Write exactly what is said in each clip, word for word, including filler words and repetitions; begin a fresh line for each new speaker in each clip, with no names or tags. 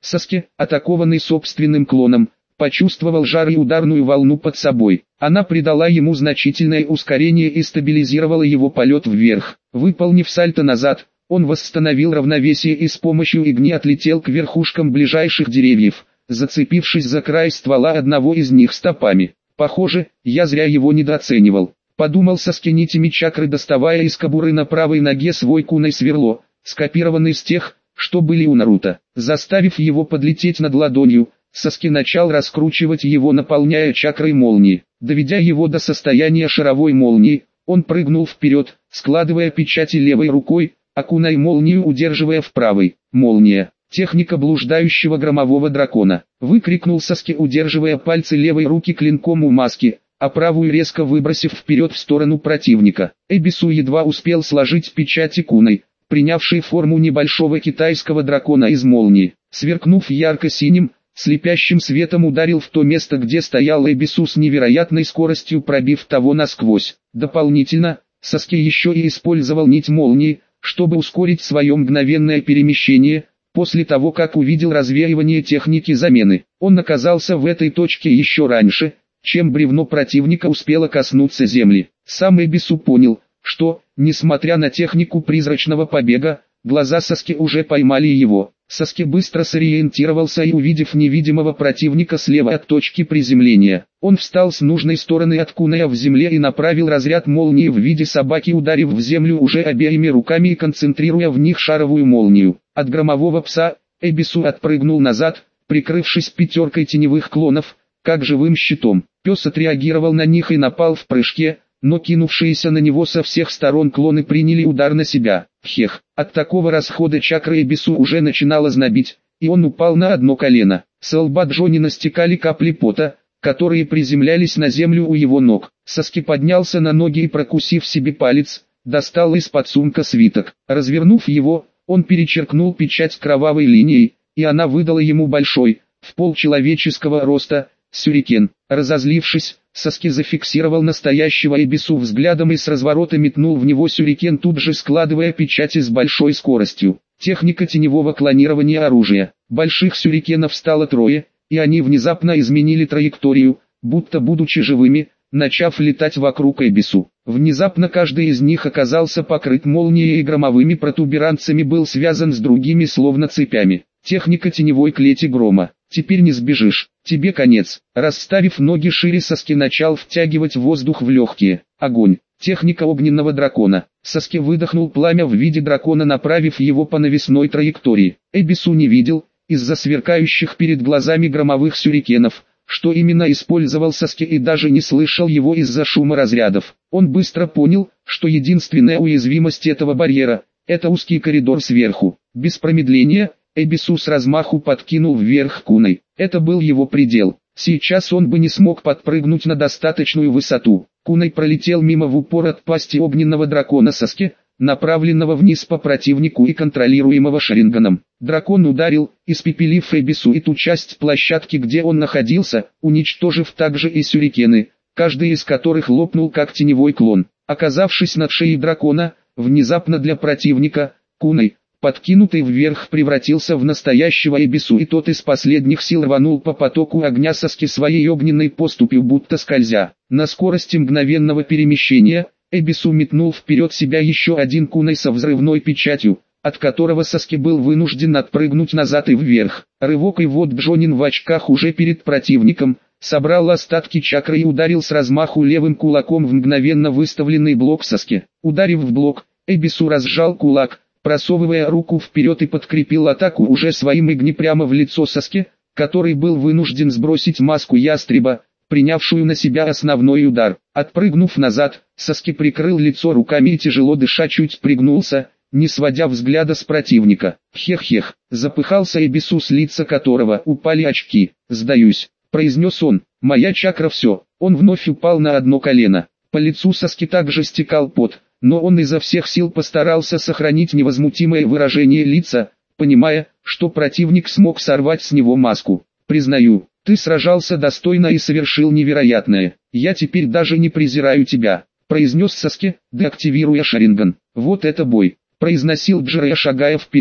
Саске, атакованный собственным клоном, почувствовал жар и ударную волну под собой. Она придала ему значительное ускорение и стабилизировала его полет вверх. Выполнив сальто назад, он восстановил равновесие и с помощью игни отлетел к верхушкам ближайших деревьев, зацепившись за край ствола одного из них стопами. Похоже, я зря его недооценивал. Подумал Саске нитями чакры, доставая из кобуры на правой ноге свой кунай сверло, скопированный с тех, что были у Наруто. Заставив его подлететь над ладонью, Саске начал раскручивать его, наполняя чакрой молнии. Доведя его до состояния шаровой молнии, он прыгнул вперед, складывая печати левой рукой, а кунай молнию удерживая в правой. Молния. Техника блуждающего громового дракона. Выкрикнул Саске, удерживая пальцы левой руки клинком у маски, а правую резко выбросив вперед в сторону противника. Эбису едва успел сложить печати кунай, принявшей форму небольшого китайского дракона из молнии. Сверкнув ярко-синим, слепящим светом ударил в то место, где стоял Эбису с невероятной скоростью, пробив того насквозь. Дополнительно, Саске еще и использовал нить молнии, чтобы ускорить свое мгновенное перемещение. После того, как увидел развеивание техники замены, он оказался в этой точке еще раньше, чем бревно противника успело коснуться земли. Сам Эбису понял, что, несмотря на технику призрачного побега, глаза Саске уже поймали его. Саске быстро сориентировался и, увидев невидимого противника слева от точки приземления, он встал с нужной стороны от куная в земле и направил разряд молнии в виде собаки, ударив в землю уже обеими руками и концентрируя в них шаровую молнию. От громового пса Эбису отпрыгнул назад, прикрывшись пятеркой теневых клонов, как живым щитом. Пес отреагировал на них и напал в прыжке, но кинувшиеся на него со всех сторон клоны приняли удар на себя. Хех, от такого расхода чакры Эбису уже начинало знобить, и он упал на одно колено. С лба Джонина стекали капли пота, которые приземлялись на землю у его ног. Саске поднялся на ноги и, прокусив себе палец, достал из-под сумка свиток. Развернув его, он перечеркнул печать кровавой линией, и она выдала ему большой, в пол человеческого роста, сюрикен. Разозлившись, Саске зафиксировал настоящего Эбису взглядом и с разворота метнул в него сюрикен, тут же складывая печати с большой скоростью. Техника теневого клонирования оружия. Больших сюрикенов стало трое, и они внезапно изменили траекторию, будто будучи живыми, начав летать вокруг Эбису. Внезапно каждый из них оказался покрыт молнией и громовыми протуберанцами, был связан с другими словно цепями. Техника теневой клети грома. Теперь не сбежишь, тебе конец. Расставив ноги шире, Саске начал втягивать воздух в легкие. Огонь. Техника огненного дракона. Саске выдохнул пламя в виде дракона, направив его по навесной траектории. Эбису не видел, из-за сверкающих перед глазами громовых сюрикенов, что именно использовал Саске, и даже не слышал его из-за шума разрядов. Он быстро понял, что единственная уязвимость этого барьера – это узкий коридор сверху. Без промедления Эбису с размаху подкинул вверх кунай. Это был его предел. Сейчас он бы не смог подпрыгнуть на достаточную высоту. Кунай пролетел мимо в упор от пасти огненного дракона Саске, направленного вниз по противнику и контролируемого Шаринганом. Дракон ударил, испепелив Эбису и ту часть площадки, где он находился, уничтожив также и сюрикены, каждый из которых лопнул как теневой клон. Оказавшись над шеей дракона, внезапно для противника, кунай, подкинутый вверх, превратился в настоящего Эбису, и тот из последних сил рванул по потоку огня Саске своей огненной поступью, будто скользя. На скорости мгновенного перемещения, Эбису метнул вперед себя еще один кунай со взрывной печатью, от которого Саске был вынужден отпрыгнуть назад и вверх. Рывок, и вот Джонин в очках уже перед противником, собрал остатки чакры и ударил с размаху левым кулаком в мгновенно выставленный блок Саске. Ударив в блок, Эбису разжал кулак, просовывая руку вперед, и подкрепил атаку уже своим игни прямо в лицо Саске, который был вынужден сбросить маску ястреба, принявшую на себя основной удар. Отпрыгнув назад, Саске прикрыл лицо руками и, тяжело дыша, чуть пригнулся, не сводя взгляда с противника. «Хех-хех», запыхался Эбису, с лица которого упали очки. «Сдаюсь», произнес он, «моя чакра все». Он вновь упал на одно колено. По лицу Саске также стекал пот, но он изо всех сил постарался сохранить невозмутимое выражение лица, понимая, что противник смог сорвать с него маску. «Признаю, ты сражался достойно и совершил невероятное. Я теперь даже не презираю тебя», произнес Саске, деактивируя Шаринган. «Вот это бой», произносил Джирея, шагая вперед.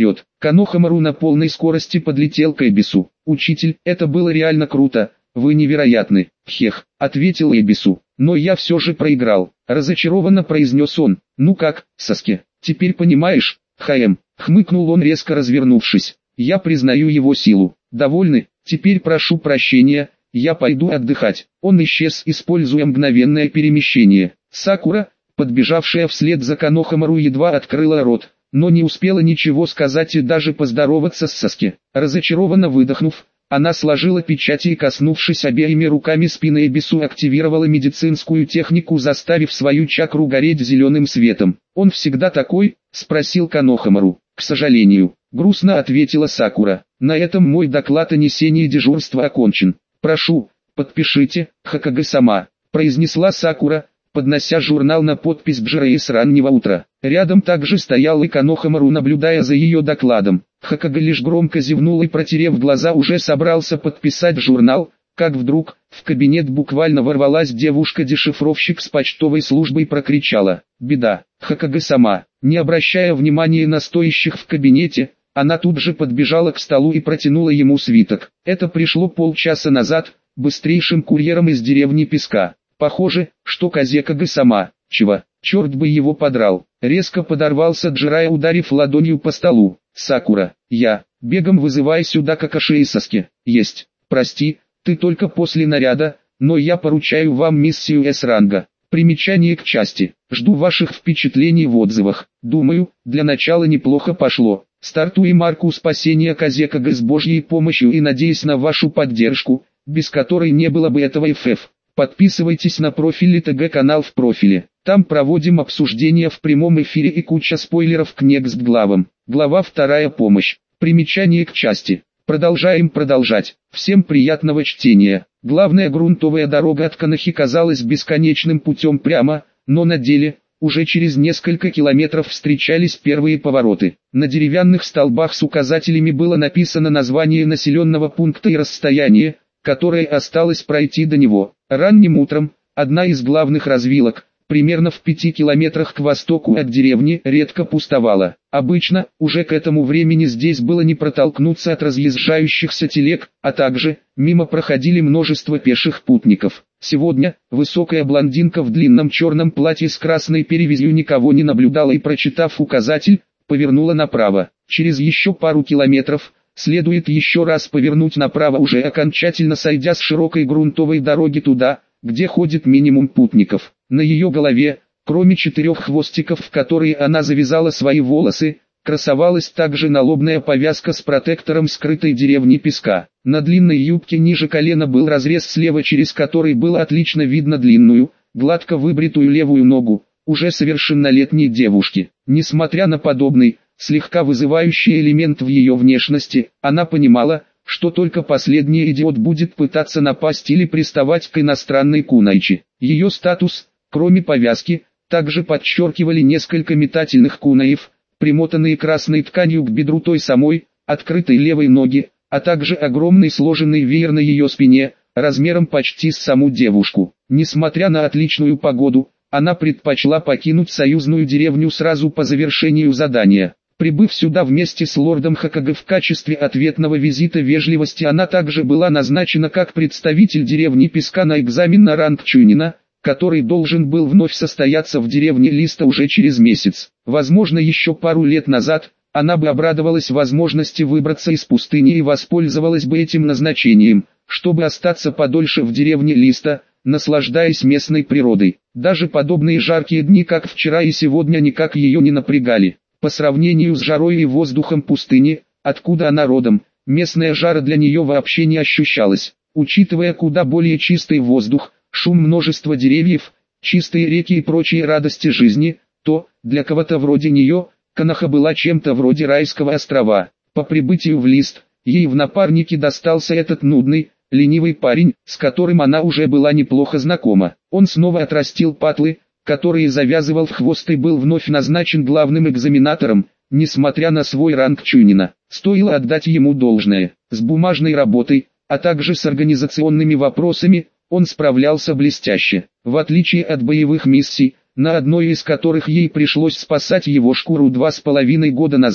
Канохамару на полной скорости подлетел к Эбису. «Учитель, это было реально круто, вы невероятны!» «Хех», — ответил Эбису. «Но я все же проиграл», — разочарованно произнес он. «Ну как, Саске, теперь понимаешь?» «Хаэм», — хмыкнул он, резко развернувшись. «Я признаю его силу. Довольны? Теперь прошу прощения, я пойду отдыхать». Он исчез, используя мгновенное перемещение. Сакура, подбежавшая вслед за Канохамару, едва открыла рот, но не успела ничего сказать и даже поздороваться с Саске. Разочарованно выдохнув, она сложила печати и, коснувшись обеими руками спины Эбису, активировала медицинскую технику, заставив свою чакру гореть зеленым светом. «Он всегда такой?» — спросил Канохамару. «К сожалению», — грустно ответила Сакура. «На этом мой доклад о несении дежурства окончен. Прошу, подпишите, Хокаге-сама», — произнесла Сакура, поднося журнал на подпись Джирей с раннего утра. Рядом также стоял и Канохамару, наблюдая за ее докладом. Хокаге лишь громко зевнул и, протерев глаза, уже собрался подписать журнал, как вдруг в кабинет буквально ворвалась девушка-дешифровщик с почтовой службы и прокричала: «Беда, Хокаге-сама!». Не обращая внимания на стоящих в кабинете, она тут же подбежала к столу и протянула ему свиток. Это пришло полчаса назад, быстрейшим курьером из деревни Песка. Похоже, что Казекаге-сама, чего, черт бы его подрал, резко подорвался Джирай, ударив ладонью по столу. «Сакура, я, бегом вызывай сюда Какаши и Саске». «Есть, прости, ты только после наряда, но я поручаю вам миссию С-ранга». Примечание к части. Жду ваших впечатлений в отзывах. Думаю, для начала неплохо пошло. Стартуем арку спасения Казекаге с Божьей помощью и надеюсь на вашу поддержку, без которой не было бы этого эф эф. Подписывайтесь на профиль ТГ канал в профиле. Там проводим обсуждения в прямом эфире и куча спойлеров к next главам. Глава вторая. Помощь. Примечание к части. Продолжаем продолжать. Всем приятного чтения. Главная грунтовая дорога от Канахи казалась бесконечным путем прямо, но на деле, уже через несколько километров встречались первые повороты. На деревянных столбах с указателями было написано название населенного пункта и расстояние, которое осталось пройти до него. Ранним утром, одна из главных развилок, примерно в пяти километрах к востоку от деревни, редко пустовала. Обычно, уже к этому времени здесь было не протолкнуться от разъезжающихся телег, а также, мимо проходили множество пеших путников. Сегодня, высокая блондинка в длинном черном платье с красной перевязью никого не наблюдала и, прочитав указатель, повернула направо. Через еще пару километров, следует еще раз повернуть направо, уже окончательно сойдя с широкой грунтовой дороги туда, где ходит минимум путников. На ее голове, кроме четырех хвостиков, в которые она завязала свои волосы, красовалась также налобная повязка с протектором скрытой деревни Песка. На длинной юбке ниже колена был разрез слева, через который было отлично видно длинную, гладко выбритую левую ногу, уже совершеннолетней девушки. Несмотря на подобный, слегка вызывающий элемент в ее внешности, она понимала, что только последний идиот будет пытаться напасть или приставать к иностранной кунайчи. Ее статус, кроме повязки, также подчеркивали несколько метательных кунаев, примотанные красной тканью к бедру той самой, открытой левой ноги, а также огромный сложенный веер на ее спине, размером почти с саму девушку. Несмотря на отличную погоду, она предпочла покинуть союзную деревню сразу по завершению задания. Прибыв сюда вместе с лордом Хокаге в качестве ответного визита вежливости, она также была назначена как представитель деревни Песка на экзамен на ранг Чунина, который должен был вновь состояться в деревне Листа уже через месяц. Возможно, еще пару лет назад, она бы обрадовалась возможности выбраться из пустыни и воспользовалась бы этим назначением, чтобы остаться подольше в деревне Листа, наслаждаясь местной природой. Даже подобные жаркие дни, как вчера и сегодня, никак ее не напрягали. По сравнению с жарой и воздухом пустыни, откуда она родом, местная жара для нее вообще не ощущалась. Учитывая куда более чистый воздух, шум множества деревьев, чистые реки и прочие радости жизни, то, для кого-то вроде нее, Канаха была чем-то вроде райского острова. По прибытию в Лист, ей в напарнике достался этот нудный, ленивый парень, с которым она уже была неплохо знакома. Он снова отрастил патлы, который завязывал в хвост и был вновь назначен главным экзаменатором, несмотря на свой ранг Чунина. Стоило отдать ему должное. С бумажной работой, а также с организационными вопросами, он справлялся блестяще. В отличие от боевых миссий, на одной из которых ей пришлось спасать его шкуру два с половиной года назад,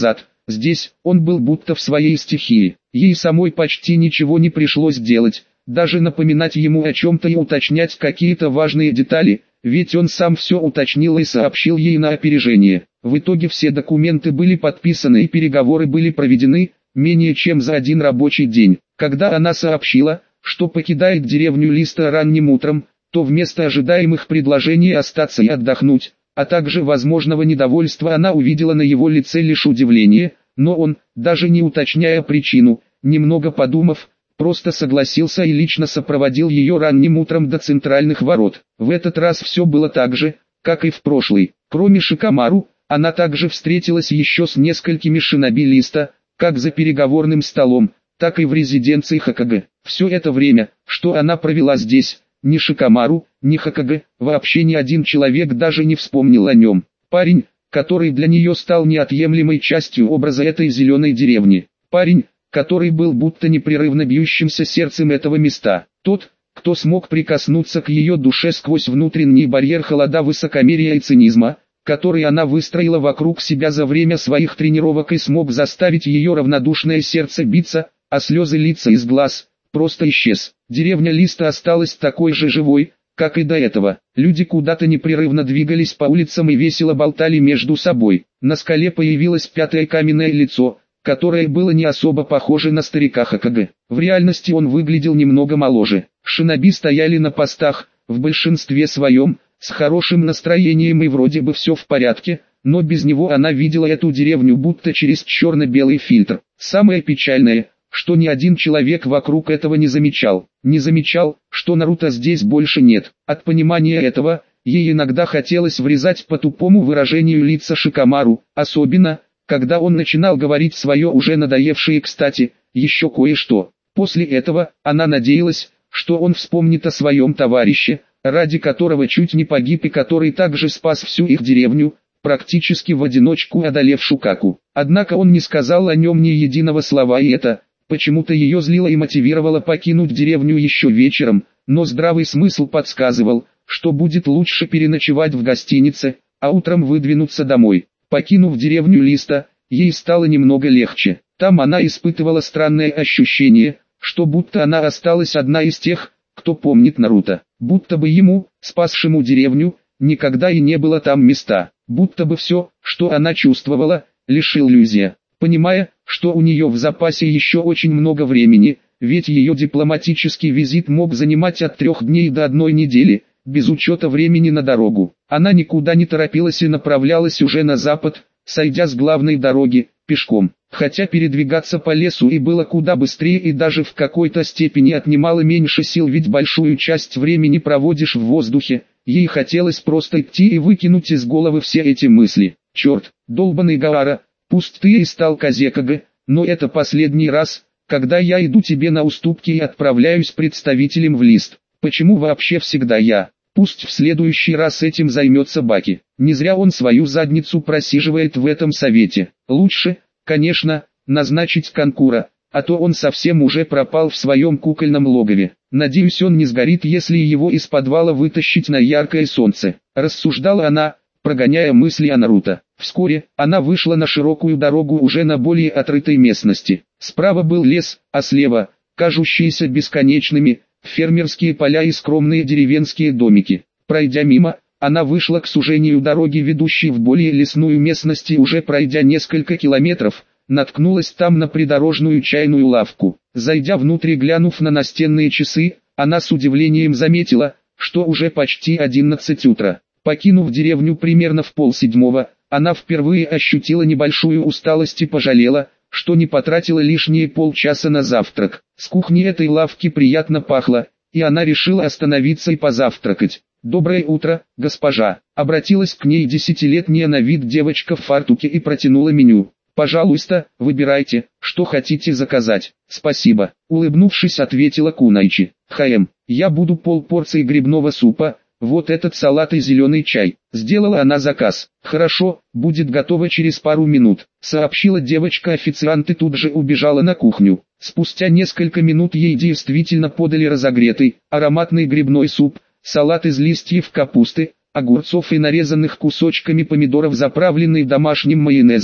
Здесь, он был будто в своей стихии. Ей самой почти ничего не пришлось делать, даже напоминать ему о чем-то и уточнять какие-то важные детали, ведь он сам все уточнил и сообщил ей на опережение. В итоге все документы были подписаны и переговоры были проведены, менее чем за один рабочий день. Когда она сообщила, что покидает деревню Листа ранним утром, то вместо ожидаемых предложений остаться и отдохнуть, а также возможного недовольства, она увидела на его лице лишь удивление, но он, даже не уточняя причину, немного подумав, просто согласился и лично сопроводил ее ранним утром до центральных ворот. В этот раз все было так же, как и в прошлый. Кроме Шикамару, она также встретилась еще с несколькими шиноби Листа, как за переговорным столом, так и в резиденции Хокage. Все это время, что она провела здесь, ни Шикамару, ни Хокage, вообще ни один человек даже не вспомнил о нем. Парень, который для нее стал неотъемлемой частью образа этой зеленой деревни. Парень, который был будто непрерывно бьющимся сердцем этого места. Тот, кто смог прикоснуться к ее душе сквозь внутренний барьер холода высокомерия и цинизма, который она выстроила вокруг себя за время своих тренировок и смог заставить ее равнодушное сердце биться, а слезы литься из глаз, просто исчез. Деревня Листа осталась такой же живой, как и до этого. Люди куда-то непрерывно двигались по улицам и весело болтали между собой. На скале появилось пятое каменное лицо, которое было не особо похоже на старика Хокage. В реальности он выглядел немного моложе. Шиноби стояли на постах, в большинстве своем, с хорошим настроением и вроде бы все в порядке, но без него она видела эту деревню будто через черно-белый фильтр. Самое печальное, что ни один человек вокруг этого не замечал. Не замечал, что Наруто здесь больше нет. От понимания этого, ей иногда хотелось врезать по тупому выражению лица Шикамару, особенно, когда он начинал говорить свое уже надоевшее кстати, еще кое-что. После этого, она надеялась, что он вспомнит о своем товарище, ради которого чуть не погиб и который также спас всю их деревню, практически в одиночку одолев Шукаку. Однако он не сказал о нем ни единого слова, и это почему-то ее злило и мотивировало покинуть деревню еще вечером, но здравый смысл подсказывал, что будет лучше переночевать в гостинице, а утром выдвинуться домой. Покинув деревню Листа, ей стало немного легче. Там она испытывала странное ощущение, что будто она осталась одна из тех, кто помнит Наруто. Будто бы ему, спасшему деревню, никогда и не было там места. Будто бы все, что она чувствовала, лишь иллюзия. Понимая, что у нее в запасе еще очень много времени, ведь ее дипломатический визит мог занимать от трех дней до одной недели, без учета времени на дорогу. Она никуда не торопилась и направлялась уже на запад, сойдя с главной дороги, пешком. Хотя передвигаться по лесу и было куда быстрее и даже в какой-то степени отнимало меньше сил, ведь большую часть времени проводишь в воздухе, ей хотелось просто идти и выкинуть из головы все эти мысли. Черт, долбаный Гаара, пусть ты и стал Казекage, но это последний раз, когда я иду тебе на уступки и отправляюсь представителем в Лист. Почему вообще всегда я? Пусть в следующий раз этим займется Баки. Не зря он свою задницу просиживает в этом совете. Лучше, конечно, назначить Канкура, а то он совсем уже пропал в своем кукольном логове. Надеюсь, он не сгорит, если его из подвала вытащить на яркое солнце. Рассуждала она, прогоняя мысли о Наруто. Вскоре, она вышла на широкую дорогу уже на более отрытой местности. Справа был лес, а слева, кажущиеся бесконечными, фермерские поля и скромные деревенские домики. Пройдя мимо, она вышла к сужению дороги, ведущей в более лесную местность, и уже пройдя несколько километров, наткнулась там на придорожную чайную лавку. Зайдя внутрь и глянув на настенные часы, она с удивлением заметила, что уже почти одиннадцать утра. Покинув деревню примерно в полседьмого, она впервые ощутила небольшую усталость и пожалела, что не потратила лишние полчаса на завтрак. С кухни этой лавки приятно пахло, и она решила остановиться и позавтракать. «Доброе утро, госпожа», — обратилась к ней десятилетняя на вид девочка в фартуке и протянула меню. «Пожалуйста, выбирайте, что хотите заказать». «Спасибо», — улыбнувшись, ответила Кунайчи. «Хаэм, я буду полпорции грибного супа, вот этот салат и зеленый чай». Сделала она заказ. «Хорошо, будет готово через пару минут», — сообщила девочка-официант и тут же убежала на кухню. Спустя несколько минут ей действительно подали разогретый, ароматный грибной суп, салат из листьев капусты, огурцов и нарезанных кусочками помидоров, заправленный домашним майонезом,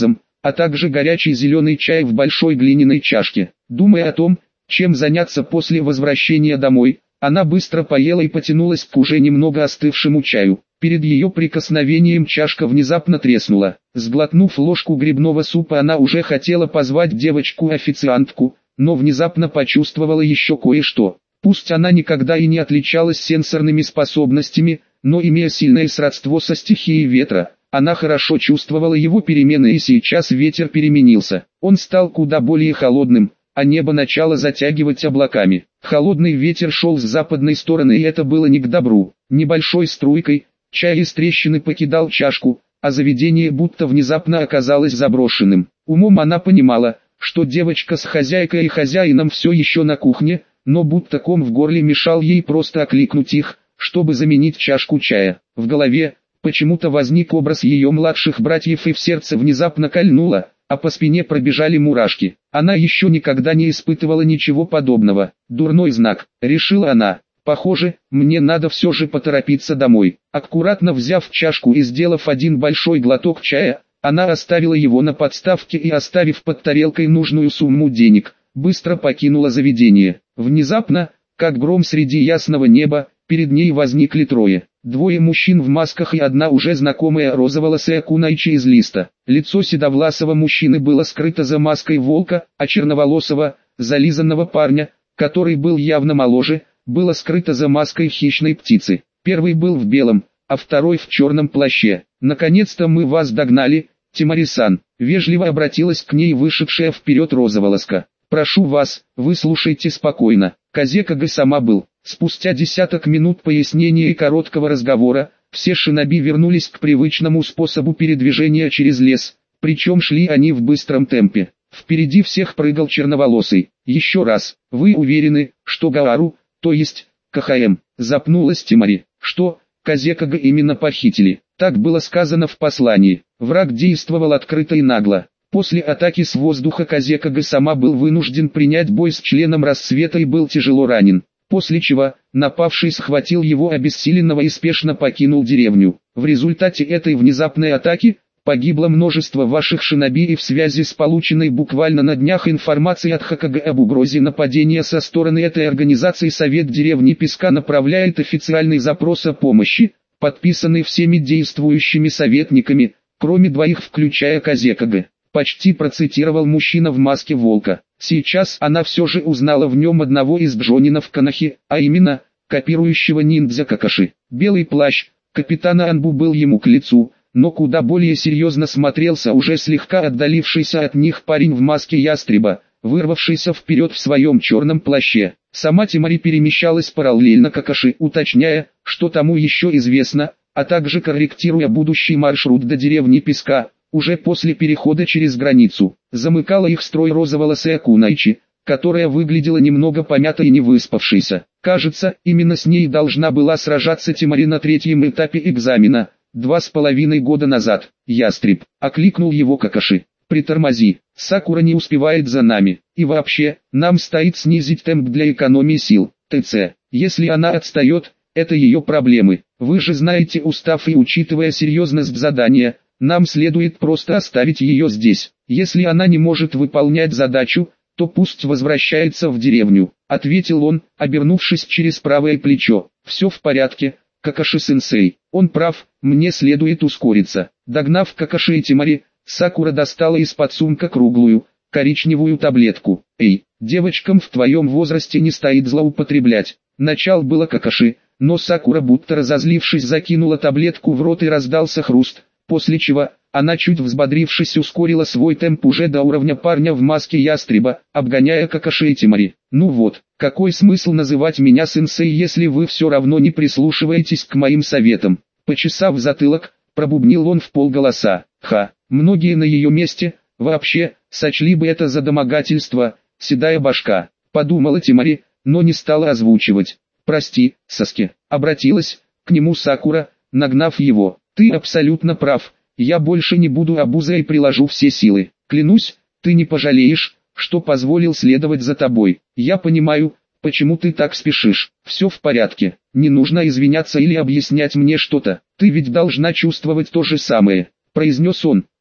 а также горячий зеленый чай в большой глиняной чашке. Думая о том, чем заняться после возвращения домой, она быстро поела и потянулась к уже немного остывшему чаю. Перед ее прикосновением чашка внезапно треснула. Сглотнув ложку грибного супа, она уже хотела позвать девочку-официантку, но внезапно почувствовала еще кое-что. Пусть она никогда и не отличалась сенсорными способностями, но имея сильное сродство со стихией ветра, она хорошо чувствовала его перемены, и сейчас ветер переменился. Он стал куда более холодным, а небо начало затягивать облаками. Холодный ветер шел с западной стороны, и это было не к добру. Небольшой струйкой чай из трещины покидал чашку, а заведение будто внезапно оказалось заброшенным. Умом она понимала, что девочка с хозяйкой и хозяином все еще на кухне, но будто ком в горле мешал ей просто окликнуть их, чтобы заменить чашку чая. В голове почему-то возник образ ее младших братьев, и в сердце внезапно кольнуло, а по спине пробежали мурашки. Она еще никогда не испытывала ничего подобного. Дурной знак, решила она. Похоже, мне надо все же поторопиться домой. Аккуратно взяв чашку и сделав один большой глоток чая, она оставила его на подставке и, оставив под тарелкой нужную сумму денег, быстро покинула заведение. Внезапно, как гром среди ясного неба, перед ней возникли трое. Двое мужчин в масках и одна уже знакомая розоволосая кунайчи из листа. Лицо седовласого мужчины было скрыто за маской волка, а черноволосого, зализанного парня, который был явно моложе, было скрыто за маской хищной птицы. Первый был в белом, а второй в черном плаще. «Наконец-то мы вас догнали, Тимари-сан», — вежливо обратилась к ней вышедшая вперед розоволоска. «Прошу вас, выслушайте спокойно». Казекага сама был. Спустя десяток минут пояснения и короткого разговора, все шиноби вернулись к привычному способу передвижения через лес, причем шли они в быстром темпе. Впереди всех прыгал черноволосый. «Еще раз, вы уверены, что Гаару, то есть КХМ, запнулась Тимари, что Казекага именно похитили?» Так было сказано в послании. Враг действовал открыто и нагло. После атаки с воздуха Казекага сама был вынужден принять бой с членом Рассвета и был тяжело ранен. После чего, напавший схватил его обессиленного и спешно покинул деревню. В результате этой внезапной атаки погибло множество ваших шиноби, и в связи с полученной буквально на днях информацией от ХКГ об угрозе нападения со стороны этой организации, Совет деревни Песка направляет официальный запрос о помощи, подписанный всеми действующими советниками, кроме двоих, включая Казекага. Почти процитировал мужчина в маске волка. Сейчас она все же узнала в нем одного из джонинов Канахи, а именно, копирующего ниндзя Какаши. Белый плащ капитана Анбу был ему к лицу, но куда более серьезно смотрелся уже слегка отдалившийся от них парень в маске ястреба, вырвавшийся вперед в своем черном плаще. Сама Тимари перемещалась параллельно Какаши, уточняя, что тому еще известно, а также корректируя будущий маршрут до деревни Песка. Уже после перехода через границу, замыкала их строй розоволосая кунайчи, которая выглядела немного помятой и не выспавшейся. Кажется, именно с ней должна была сражаться Тимари на третьем этапе экзамена, два с половиной года назад. «Ястреб», — окликнул его Какаши, — «притормози, Сакура не успевает за нами, и вообще, нам стоит снизить темп для экономии сил, ТЦ, если она отстает, это ее проблемы, вы же знаете устав, и учитывая серьезность задания, нам следует просто оставить ее здесь. Если она не может выполнять задачу, то пусть возвращается в деревню», — ответил он, обернувшись через правое плечо. «Все в порядке, Какаши-сенсей, он прав, мне следует ускориться». Догнав Какаши и Тимари, Сакура достала из-под сумка круглую, коричневую таблетку. «Эй, девочкам в твоем возрасте не стоит злоупотреблять». Начал было Какаши, но Сакура, будто разозлившись, закинула таблетку в рот и раздался хруст. После чего, она, чуть взбодрившись, ускорила свой темп уже до уровня парня в маске ястреба, обгоняя Какаши и Тимари. «Ну вот, какой смысл называть меня сенсей, если вы все равно не прислушиваетесь к моим советам?» Почесав затылок, пробубнил он вполголоса. «Ха, многие на ее месте, вообще, сочли бы это за домогательство, седая башка», — подумала Тимари, но не стала озвучивать. «Прости, Саске», — обратилась к нему Сакура, нагнав его. «Ты абсолютно прав, я больше не буду обузой и приложу все силы. Клянусь, ты не пожалеешь, что позволил следовать за тобой. Я понимаю, почему ты так спешишь. Все в порядке, не нужно извиняться или объяснять мне что-то. Ты ведь должна чувствовать то же самое», — произнес он.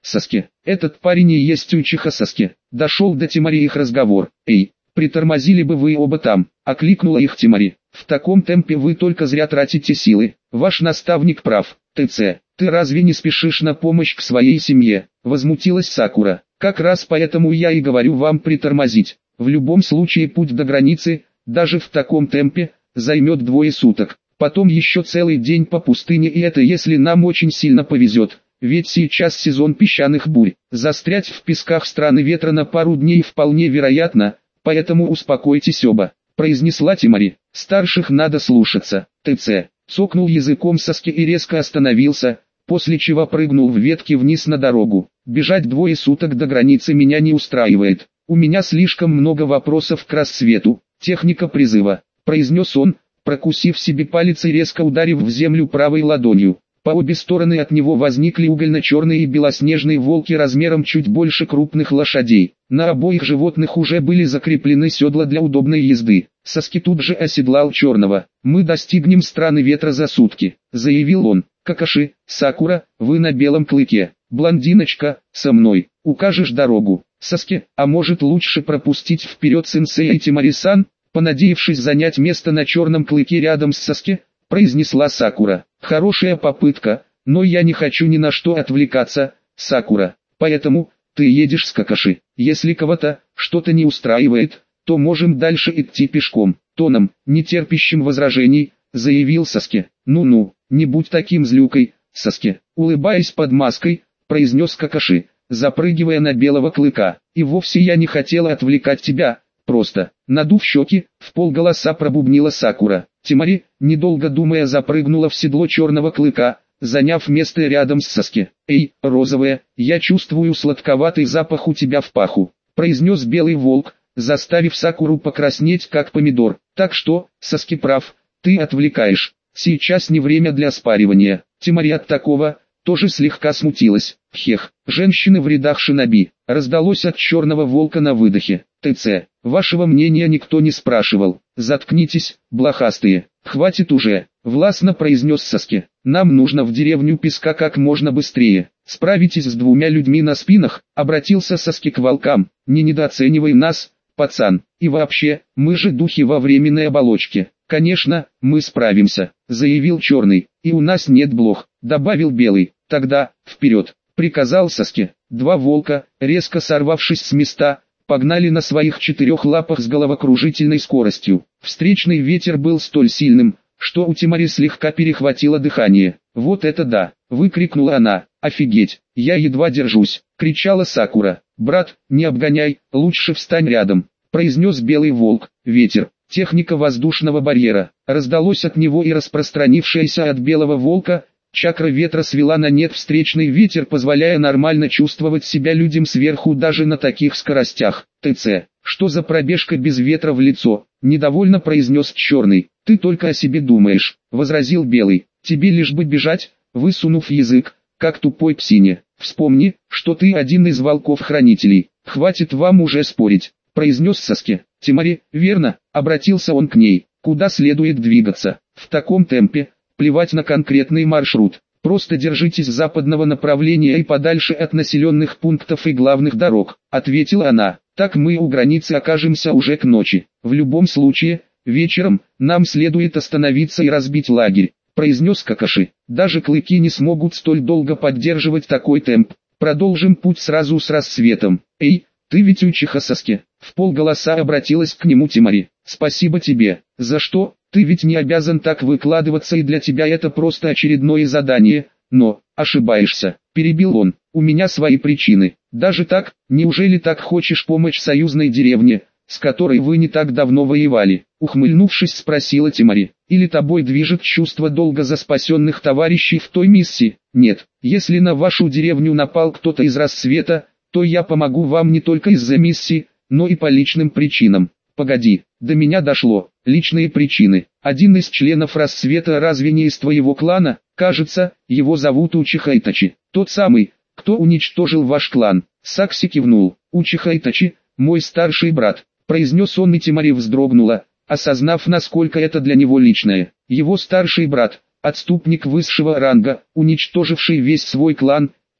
Саске, этот парень и есть Учиха Саске. Дошел до Тимари их разговор. Эй, притормозили бы вы оба там, окликнула их Тимари. В таком темпе вы только зря тратите силы. Ваш наставник прав. ТЦ, ты разве не спешишь на помощь к своей семье? Возмутилась Сакура. Как раз поэтому я и говорю вам притормозить. В любом случае путь до границы, даже в таком темпе, займет двое суток. Потом еще целый день по пустыне, и это если нам очень сильно повезет. Ведь сейчас сезон песчаных бурь. Застрять в песках страны ветра на пару дней вполне вероятно, поэтому успокойтесь оба, произнесла Тимари. Старших надо слушаться. ТЦ, цокнул языком Саске и резко остановился, после чего прыгнул в ветки вниз на дорогу. Бежать двое суток до границы меня не устраивает. У меня слишком много вопросов к рассвету. Техника призыва, произнес он, прокусив себе палец и резко ударив в землю правой ладонью. По обе стороны от него возникли угольно-черные и белоснежные волки размером чуть больше крупных лошадей. На обоих животных уже были закреплены седла для удобной езды. Саске тут же оседлал черного. «Мы достигнем страны ветра за сутки», — заявил он. «Какаши, Сакура, вы на белом клыке. Блондиночка, со мной. Укажешь дорогу. Саске, а может лучше пропустить вперед сенсея и Тимари-сан?» Понадеявшись занять место на черном клыке рядом с Саске, произнесла Сакура. «Хорошая попытка, но я не хочу ни на что отвлекаться, Сакура. Поэтому, ты едешь с Какаши. Если кого-то что-то не устраивает, то можем дальше идти пешком». Тоном, не терпящим возражений, заявил Саске. «Ну-ну, не будь таким злюкой, Саске», улыбаясь под маской, произнес Какаши, запрыгивая на белого клыка. «И вовсе я не хотела отвлекать тебя, просто». Надув щеки, вполголоса пробубнила Сакура. Тимари, недолго думая, запрыгнула в седло черного клыка, заняв место рядом с Саске. «Эй, розовая, я чувствую сладковатый запах у тебя в паху», произнес белый волк, заставив Сакуру покраснеть как помидор. «Так что, Саске прав, ты отвлекаешь. Сейчас не время для спаривания». Тимари от такого тоже слегка смутилась. «Хех, женщины в рядах шиноби», раздалось от черного волка на выдохе. «ТЦ, вашего мнения никто не спрашивал. Заткнитесь, блохастые, хватит уже», властно произнес Саске. «Нам нужно в деревню песка как можно быстрее. Справитесь с двумя людьми на спинах», обратился Саске к волкам. «Не недооценивай нас, пацан, и вообще, мы же духи во временной оболочке». «Конечно, мы справимся», заявил черный. «И у нас нет блох», добавил белый. «Тогда, вперед», приказал Саске. Два волка, резко сорвавшись с места, погнали на своих четырех лапах с головокружительной скоростью. Встречный ветер был столь сильным, что у Тимари слегка перехватило дыхание. «Вот это да!» — выкрикнула она. «Офигеть! Я едва держусь!» — кричала Сакура. «Брат, не обгоняй, лучше встань рядом!» — произнес белый волк. «Ветер! Техника воздушного барьера!» Раздалось от него, и распространившаяся от белого волка чакра ветра свела на нет встречный ветер, позволяя нормально чувствовать себя людям сверху даже на таких скоростях. «ТЦ, что за пробежка без ветра в лицо?» — недовольно произнес черный. «Ты только о себе думаешь», — возразил белый. «Тебе лишь бы бежать, высунув язык, как тупой псине. Вспомни, что ты один из волков-хранителей. Хватит вам уже спорить», — произнес Саске. «Тимари, верно?» — обратился он к ней. «Куда следует двигаться? В таком темпе, плевать на конкретный маршрут. Просто держитесь западного направления и подальше от населенных пунктов и главных дорог», — ответила она. «Так мы у границы окажемся уже к ночи. В любом случае, вечером, нам следует остановиться и разбить лагерь», — произнес Какаши. «Даже клыки не смогут столь долго поддерживать такой темп. Продолжим путь сразу с рассветом». «Эй, ты ведь Учиха Саске?» — вполголоса обратилась к нему Тимари. «Спасибо тебе. За что? Ты ведь не обязан так выкладываться, и для тебя это просто очередное задание». «Но, ошибаешься», — перебил он. «У меня свои причины. Даже так, неужели так хочешь помочь союзной деревне, с которой вы не так давно воевали?» Ухмыльнувшись, спросила Тимари. «Или тобой движет чувство долга за спасенных товарищей в той миссии?» «Нет, если на вашу деревню напал кто-то из рассвета, то я помогу вам не только из-за миссии, но и по личным причинам». «Погоди, до меня дошло. Личные причины. Один из членов рассвета разве не из твоего клана? Кажется, его зовут Учиха Итачи. Тот самый, кто уничтожил ваш клан». Сакси кивнул. «Учиха Итачи, мой старший брат», произнес он, и Тимари вздрогнула, осознав, насколько это для него личное. Его старший брат, отступник высшего ранга, уничтоживший весь свой клан,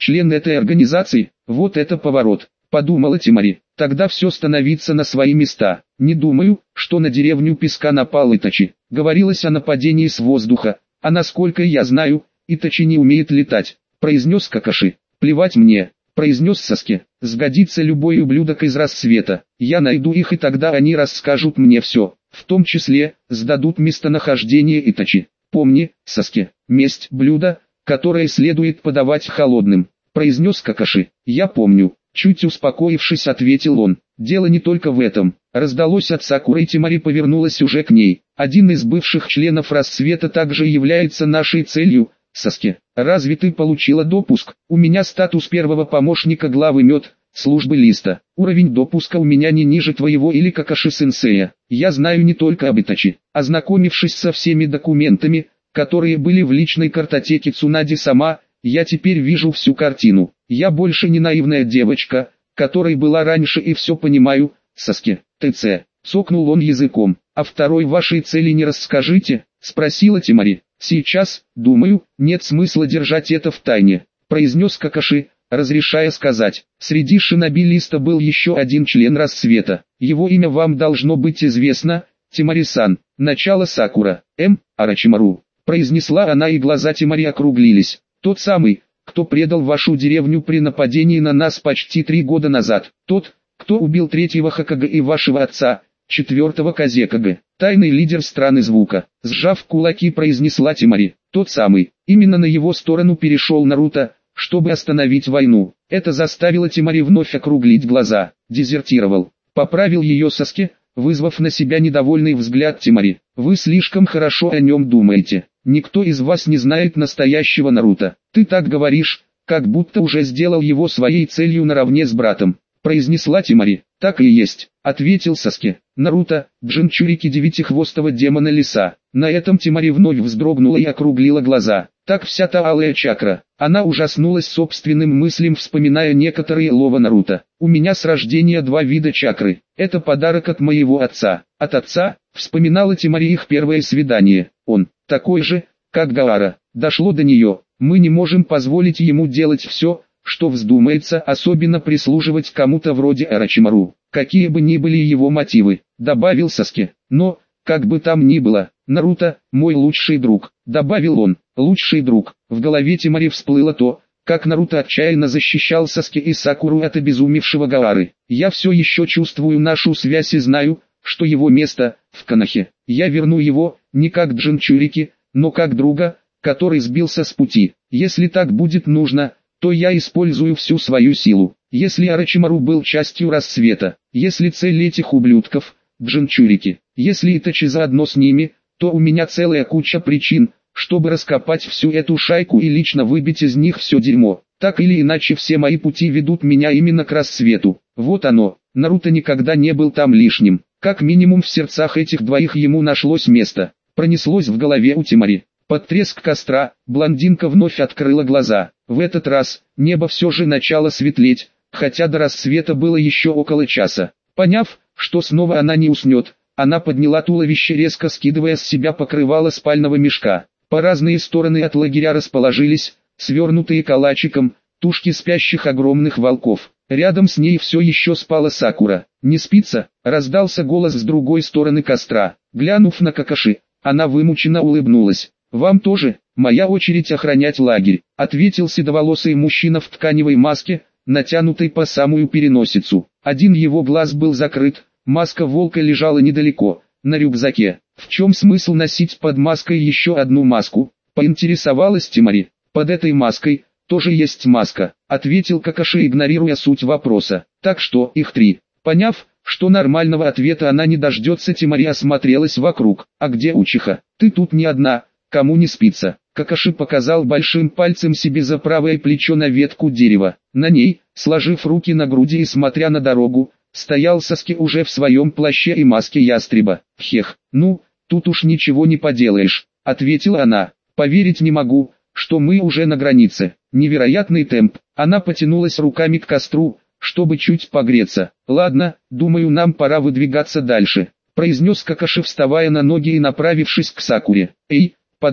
член этой организации, вот это поворот, подумала Тимари. Тогда все становится на свои места. Не думаю, что на деревню песка напал Итачи. Говорилось о нападении с воздуха, а насколько я знаю, Итачи не умеет летать, произнес Какаши. Плевать мне, произнес Саски. Сгодится любой ублюдок из Рассвета. Я найду их, и тогда они расскажут мне все, в том числе, сдадут местонахождение Итачи. Помни, Саски, месть – блюдо, которое следует подавать холодным, произнес Какаши. Я помню. Чуть успокоившись, ответил он. Дело не только в этом. Раздалось от Сакуры, и Тимари повернулась уже к ней. Один из бывших членов Рассвета также является нашей целью. Саски, разве ты получила допуск? У меня статус первого помощника главы МЕД, службы Листа. Уровень допуска у меня не ниже твоего или Какаши-сенсея. Я знаю не только об Итачи. Ознакомившись со всеми документами, которые были в личной картотеке Цунади сама, я теперь вижу всю картину. Я больше не наивная девочка, которой была раньше, и все понимаю. Саски, ТЦ, цокнул он языком. А второй вашей цели не расскажите? Спросила Тимари. Сейчас, думаю, нет смысла держать это в тайне, произнес Какаши, разрешая сказать. Среди шиноби-листа был еще один член Рассвета. Его имя вам должно быть известно, Тимари-сан. Начало Сакура. М. Арачимару, произнесла она, и глаза Тимари округлились. Тот самый, кто предал вашу деревню при нападении на нас почти три года назад. Тот, кто убил третьего Хокаге и вашего отца, четвертого Казекаге. Тайный лидер страны звука. Сжав кулаки, произнесла Тимари. Тот самый. Именно на его сторону перешел Наруто, чтобы остановить войну. Это заставило Тимари вновь округлить глаза. Дезертировал. Поправил ее Саски, вызвав на себя недовольный взгляд Тимари. Вы слишком хорошо о нем думаете. Никто из вас не знает настоящего Наруто. Ты так говоришь, как будто уже сделал его своей целью наравне с братом, произнесла Тимари. Так и есть, ответил Саски. Наруто, Джинчурики девятихвостого демона леса. На этом Тимари вновь вздрогнула и округлила глаза. Так вся та алая чакра. Она ужаснулась собственным мыслям, вспоминая некоторые лова Наруто. У меня с рождения два вида чакры. Это подарок от моего отца. От отца, вспоминала Тимари их первое свидание. Он, такой же, как Гаара. Дошло до нее. Мы не можем позволить ему делать все, что вздумается, особенно прислуживать кому-то вроде Арачимару. Какие бы ни были его мотивы, добавил Саски. Но, как бы там ни было, Наруто – мой лучший друг, добавил он. Лучший друг. В голове Тимари всплыло то, как Наруто отчаянно защищал Саски и Сакуру от обезумевшего Гаары. Я все еще чувствую нашу связь и знаю, что его место – в Конохе. Я верну его, не как Джинчурики, но как друга, который сбился с пути. Если так будет нужно, то я использую всю свою силу. Если Арачимару был частью Рассвета, если цель этих ублюдков – Джинчурики, если Итачи заодно с ними, то у меня целая куча причин, чтобы раскопать всю эту шайку и лично выбить из них все дерьмо. Так или иначе, все мои пути ведут меня именно к Рассвету. Вот оно, Наруто никогда не был там лишним. Как минимум в сердцах этих двоих ему нашлось место. Пронеслось в голове у Тимари. Под треск костра, блондинка вновь открыла глаза. В этот раз, небо все же начало светлеть, хотя до рассвета было еще около часа. Поняв, что снова она не уснет, она подняла туловище, резко скидывая с себя покрывало спального мешка. По разные стороны от лагеря расположились, свернутые калачиком, тушки спящих огромных волков. Рядом с ней все еще спала Сакура. «Не спится?» — раздался голос с другой стороны костра. Глянув на Какаши, она вымученно улыбнулась. «Вам тоже, моя очередь охранять лагерь», — ответил седоволосый мужчина в тканевой маске, натянутой по самую переносицу. Один его глаз был закрыт, маска волка лежала недалеко, на рюкзаке. «В чем смысл носить под маской еще одну маску?» — поинтересовалась Тимари. «Под этой маской тоже есть маска», — ответил Какаши, игнорируя суть вопроса. «Так что, их три». Поняв, что нормального ответа она не дождется, Тимари осмотрелась вокруг. «А где Учиха? Ты тут не одна, кому не спится?» Какаши показал большим пальцем себе за правое плечо на ветку дерева. На ней, сложив руки на груди и смотря на дорогу, стоял Саски уже в своем плаще и маске ястреба. «Хех, ну, тут уж ничего не поделаешь», — ответила она. «Поверить не могу, что мы уже на границе. Невероятный темп». Она потянулась руками к костру, чтобы чуть погреться. «Ладно, думаю, нам пора выдвигаться дальше», — произнес Какаши, вставая на ноги и направившись к Сакуре. «Эй, подъем!»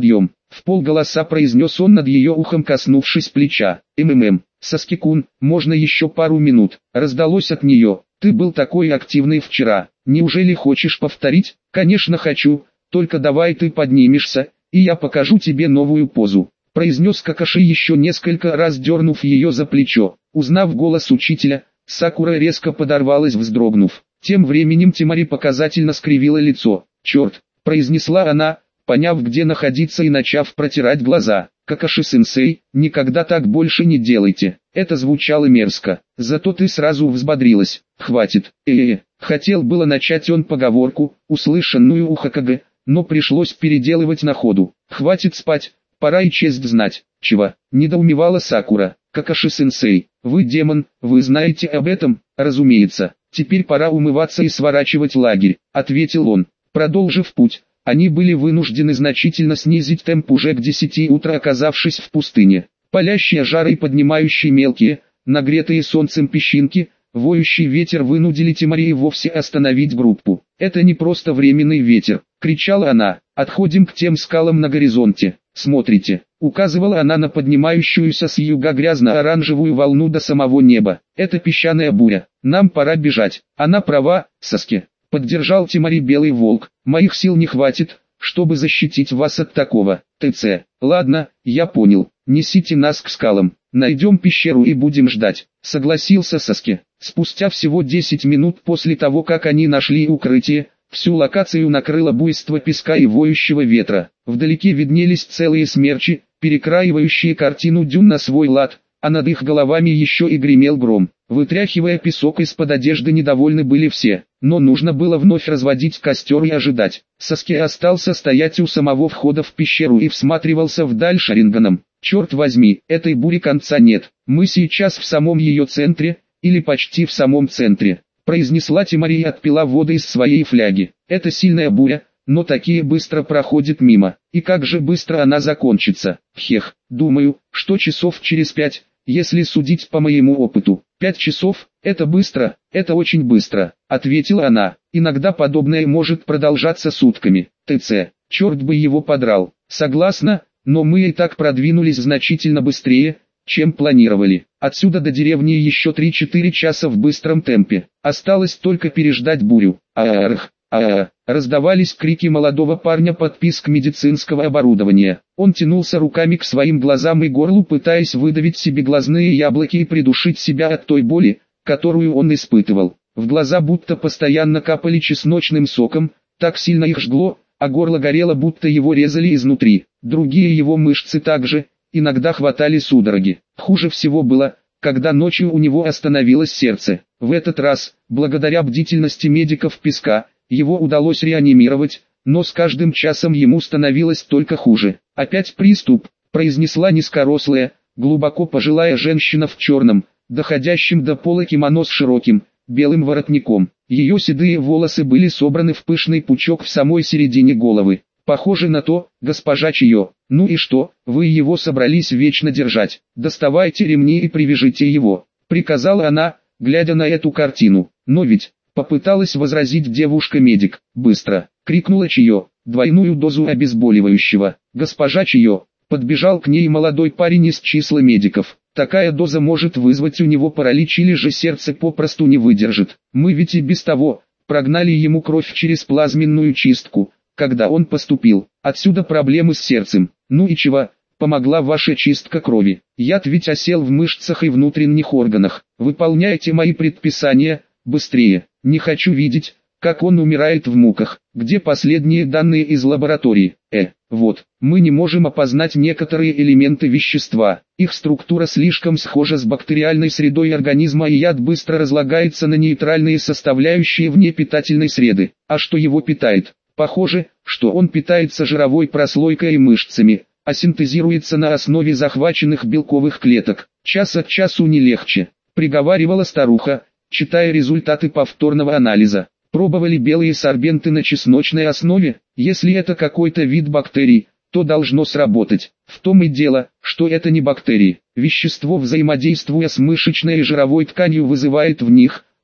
вполголоса произнес он над ее ухом, коснувшись плеча. «МММ, Саски-кун, можно еще пару минут?» Раздалось от нее. «Ты был такой активный вчера, неужели хочешь повторить?» «Конечно хочу, только давай ты поднимешься, и я покажу тебе новую позу», произнес Какаши, еще несколько раз дернув ее за плечо. Узнав голос учителя, Сакура резко подорвалась, вздрогнув. Тем временем Темари показательно скривила лицо. «Черт!» – произнесла она, поняв, где находиться, и начав протирать глаза. «Какаши-сенсей, никогда так больше не делайте». Это звучало мерзко. Зато ты сразу взбодрилась. «Хватит». Э-э-э. Хотел было начать он поговорку, услышанную у Хокаге, но пришлось переделывать на ходу. «Хватит спать, пора и честь знать». «Чего?» – недоумевала Сакура. «Какаши-сенсей, вы демон, вы знаете об этом?» «Разумеется. Теперь пора умываться и сворачивать лагерь», — ответил он. Продолжив путь, они были вынуждены значительно снизить темп уже к десяти утра, оказавшись в пустыне. Палящие жары и поднимающие мелкие, нагретые солнцем песчинки, воющий ветер вынудили Темари и вовсе остановить группу. «Это не просто временный ветер», — кричала она. «Отходим к тем скалам на горизонте. Смотрите», — указывала она на поднимающуюся с юга грязно-оранжевую волну до самого неба. «Это песчаная буря. Нам пора бежать». «Она права, Саски», — поддержал Темари Белый Волк. «Моих сил не хватит, чтобы защитить вас от такого. ТЦ. Ладно, я понял. Несите нас к скалам. Найдем пещеру и будем ждать», — согласился Саски. Спустя всего десять минут после того, как они нашли укрытие, всю локацию накрыло буйство песка и воющего ветра. Вдалеке виднелись целые смерчи, перекраивающие картину дюн на свой лад, а над их головами еще и гремел гром. Вытряхивая песок из-под одежды, недовольны были все, но нужно было вновь разводить костер и ожидать. Саски остался стоять у самого входа в пещеру и всматривался вдаль Шаринганом. «Черт возьми, этой бури конца нет. Мы сейчас в самом ее центре, или почти в самом центре», произнесла Темари и отпила воды из своей фляги. «Это сильная буря, но такие быстро проходят мимо. И как же быстро она закончится? Хех, думаю, что часов через пять, если судить по моему опыту». «Пять часов, это быстро, это очень быстро», — ответила она. «Иногда подобное может продолжаться сутками. ТЦ, черт бы его подрал». «Согласна, но мы и так продвинулись значительно быстрее, чем планировали. Отсюда до деревни еще три-четыре часа в быстром темпе. Осталось только переждать бурю». «Аарх, аа!» Раздавались крики молодого парня под писк медицинского оборудования. Он тянулся руками к своим глазам и горлу, пытаясь выдавить себе глазные яблоки и придушить себя от той боли, которую он испытывал. В глаза будто постоянно капали чесночным соком, так сильно их жгло, а горло горело, будто его резали изнутри. Другие его мышцы также, иногда хватали судороги. Хуже всего было, когда ночью у него остановилось сердце. В этот раз, благодаря бдительности медиков песка, его удалось реанимировать, но с каждым часом ему становилось только хуже. «Опять приступ», — произнесла низкорослая, глубоко пожилая женщина в черном, доходящем до пола кимоно с широким, белым воротником. Ее седые волосы были собраны в пышный пучок в самой середине головы. «Похоже на то, госпожа Чио. Ну и что, вы его собрались вечно держать? Доставайте ремни и привяжите его», — приказала она, глядя на эту картину. «Но ведь...» — попыталась возразить девушка-медик. «Быстро!» — крикнула Чио. «Двойную дозу обезболивающего». «Госпожа Чио!» — подбежал к ней молодой парень из числа медиков. «Такая доза может вызвать у него паралич или же сердце попросту не выдержит. Мы ведь и без того прогнали ему кровь через плазменную чистку, когда он поступил. Отсюда проблемы с сердцем. Ну и чего? Помогла ваша чистка крови. Яд ведь осел в мышцах и внутренних органах. Выполняйте мои предписания, быстрее. Не хочу видеть, как он умирает в муках. Где последние данные из лаборатории? Э, вот, мы не можем опознать некоторые элементы вещества. Их структура слишком схожа с бактериальной средой организма, и яд быстро разлагается на нейтральные составляющие вне питательной среды. А что его питает? Похоже, что он питается жировой прослойкой и мышцами, а синтезируется на основе захваченных белковых клеток. Час от часу не легче, приговаривала старуха, читая результаты повторного анализа. Пробовали белые сорбенты на чесночной основе? Если это какой-то вид бактерий, то должно сработать. В том и дело, что это не бактерии. Вещество, взаимодействуя с мышечной и жировой тканью, вызывает в них,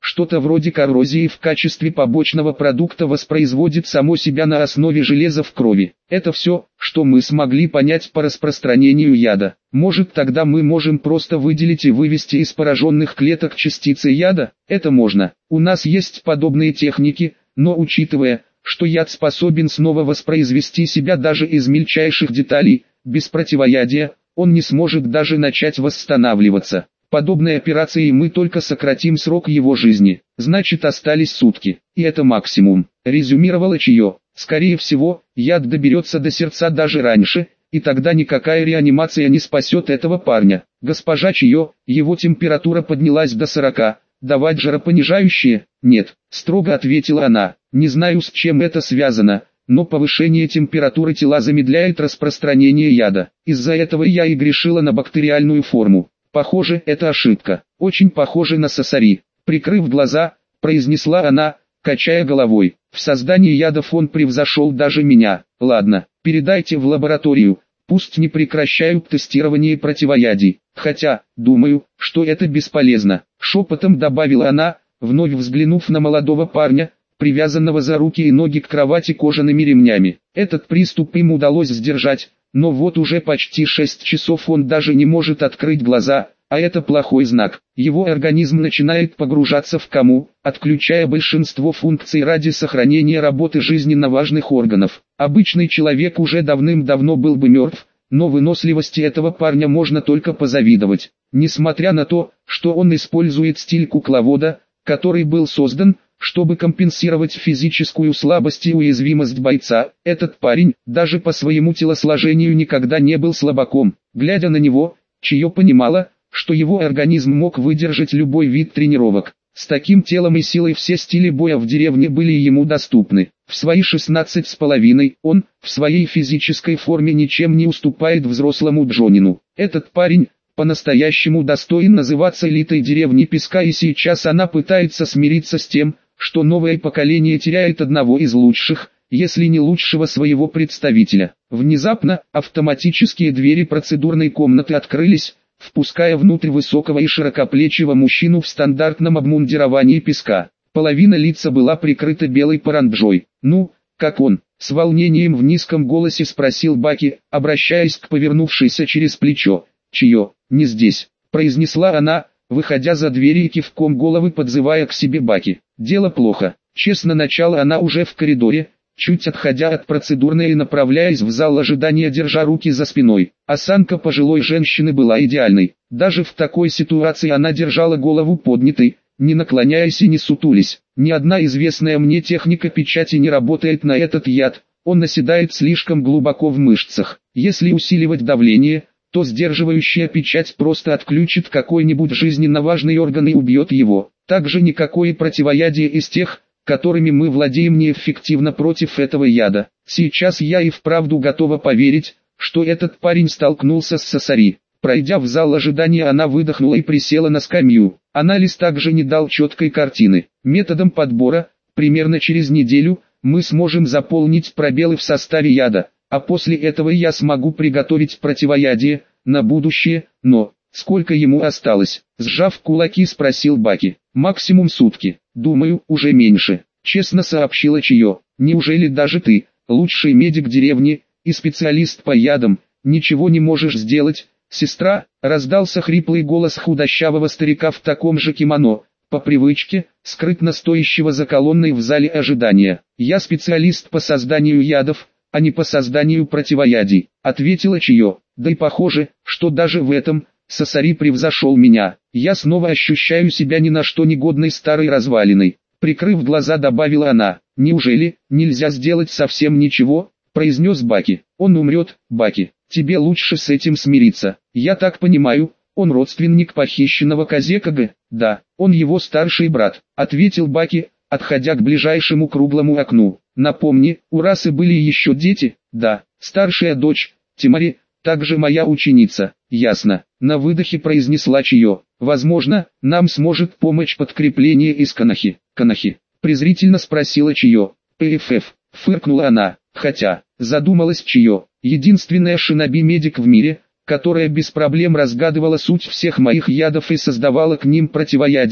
что-то вроде коррозии в качестве побочного продукта воспроизводит само себя на основе железа в крови. Это все, что мы смогли понять по распространению яда. Может, тогда мы можем просто выделить и вывести из пораженных клеток частицы яда? Это можно. У нас есть подобные техники, но учитывая, что яд способен снова воспроизвести себя даже из мельчайших деталей, без противоядия, он не сможет даже начать восстанавливаться. Подобной операцией мы только сократим срок его жизни. Значит, остались сутки. И это максимум. Резюмировала Чио. Скорее всего, яд доберется до сердца даже раньше, и тогда никакая реанимация не спасет этого парня. Госпожа Чио, его температура поднялась до сорока. Давать жаропонижающие? Нет, строго ответила она. Не знаю, с чем это связано, но повышение температуры тела замедляет распространение яда. Из-за этого я и грешила на бактериальную форму. Похоже, это ошибка. Очень похоже на сасари. Прикрыв глаза, произнесла она, качая головой. В создании ядов он превзошел даже меня. Ладно, передайте в лабораторию. Пусть не прекращают тестирование противоядий. Хотя, думаю, что это бесполезно. Шепотом добавила она, вновь взглянув на молодого парня, привязанного за руки и ноги к кровати кожаными ремнями. Этот приступ им удалось сдержать. Но вот уже почти шесть часов он даже не может открыть глаза, а это плохой знак. Его организм начинает погружаться в кому, отключая большинство функций ради сохранения работы жизненно важных органов. Обычный человек уже давным-давно был бы мертв, но выносливости этого парня можно только позавидовать. Несмотря на то, что он использует стиль кукловода, который был создан, чтобы компенсировать физическую слабость и уязвимость бойца, этот парень, даже по своему телосложению никогда не был слабаком. Глядя на него, Чио понимала, что его организм мог выдержать любой вид тренировок. С таким телом и силой все стили боя в деревне были ему доступны. В свои шестнадцать с половиной он, в своей физической форме ничем не уступает взрослому Джонину. Этот парень по-настоящему достоин называться элитой деревни Песка, и сейчас она пытается смириться с тем, что новое поколение теряет одного из лучших, если не лучшего своего представителя. Внезапно, автоматические двери процедурной комнаты открылись, впуская внутрь высокого и широкоплечего мужчину в стандартном обмундировании Песка. Половина лица была прикрыта белой паранджой. «Ну, как он?» — с волнением в низком голосе спросил Баки, обращаясь к повернувшейся через плечо. «Чио, не здесь», — произнесла она, выходя за двери и кивком головы подзывая к себе Баки. «Дело плохо». Честно начала она уже в коридоре, чуть отходя от процедурной и направляясь в зал ожидания, держа руки за спиной. Осанка пожилой женщины была идеальной. Даже в такой ситуации она держала голову поднятой, не наклоняясь и не сутулись. Ни одна известная мне техника печати не работает на этот яд, он оседает слишком глубоко в мышцах. Если усиливать давление, то сдерживающая печать просто отключит какой-нибудь жизненно важный орган и убьет его. Также никакое противоядие из тех, которыми мы владеем, неэффективно против этого яда. Сейчас я и вправду готова поверить, что этот парень столкнулся с сасари. Пройдя в зал ожидания, она выдохнула и присела на скамью. Анализ также не дал четкой картины. Методом подбора, примерно через неделю, мы сможем заполнить пробелы в составе яда, а после этого я смогу приготовить противоядие на будущее, но... «Сколько ему осталось?» — сжав кулаки, спросил Баки. «Максимум сутки. Думаю, уже меньше», — честно сообщила Чио. «Неужели даже ты, лучший медик деревни и специалист по ядам, ничего не можешь сделать, сестра?» — раздался хриплый голос худощавого старика в таком же кимоно, по привычке, скрытно стоящего за колонной в зале ожидания. «Я специалист по созданию ядов, а не по созданию противоядий», — ответила Чио. «Да и похоже, что даже в этом сасари превзошел меня. Я снова ощущаю себя ни на что негодной старой развалиной». Прикрыв глаза, добавила она. «Неужели нельзя сделать совсем ничего?» — произнес Баки. «Он умрет, Баки. Тебе лучше с этим смириться. Я так понимаю, он родственник похищенного Казекага?» «Да, он его старший брат», — ответил Баки, отходя к ближайшему круглому окну. «Напомни, у Расы были еще дети?» «Да, старшая дочь, Тимари, также моя ученица». «Ясно», — на выдохе произнесла Чио. «Возможно, нам сможет помочь подкрепление из Канахи». «Канахи?» — презрительно спросила Чио. «ПФФ», — фыркнула она. «Хотя», — задумалась Чио, — «единственная шиноби-медик в мире, которая без проблем разгадывала суть всех моих ядов и создавала к ним противоядие,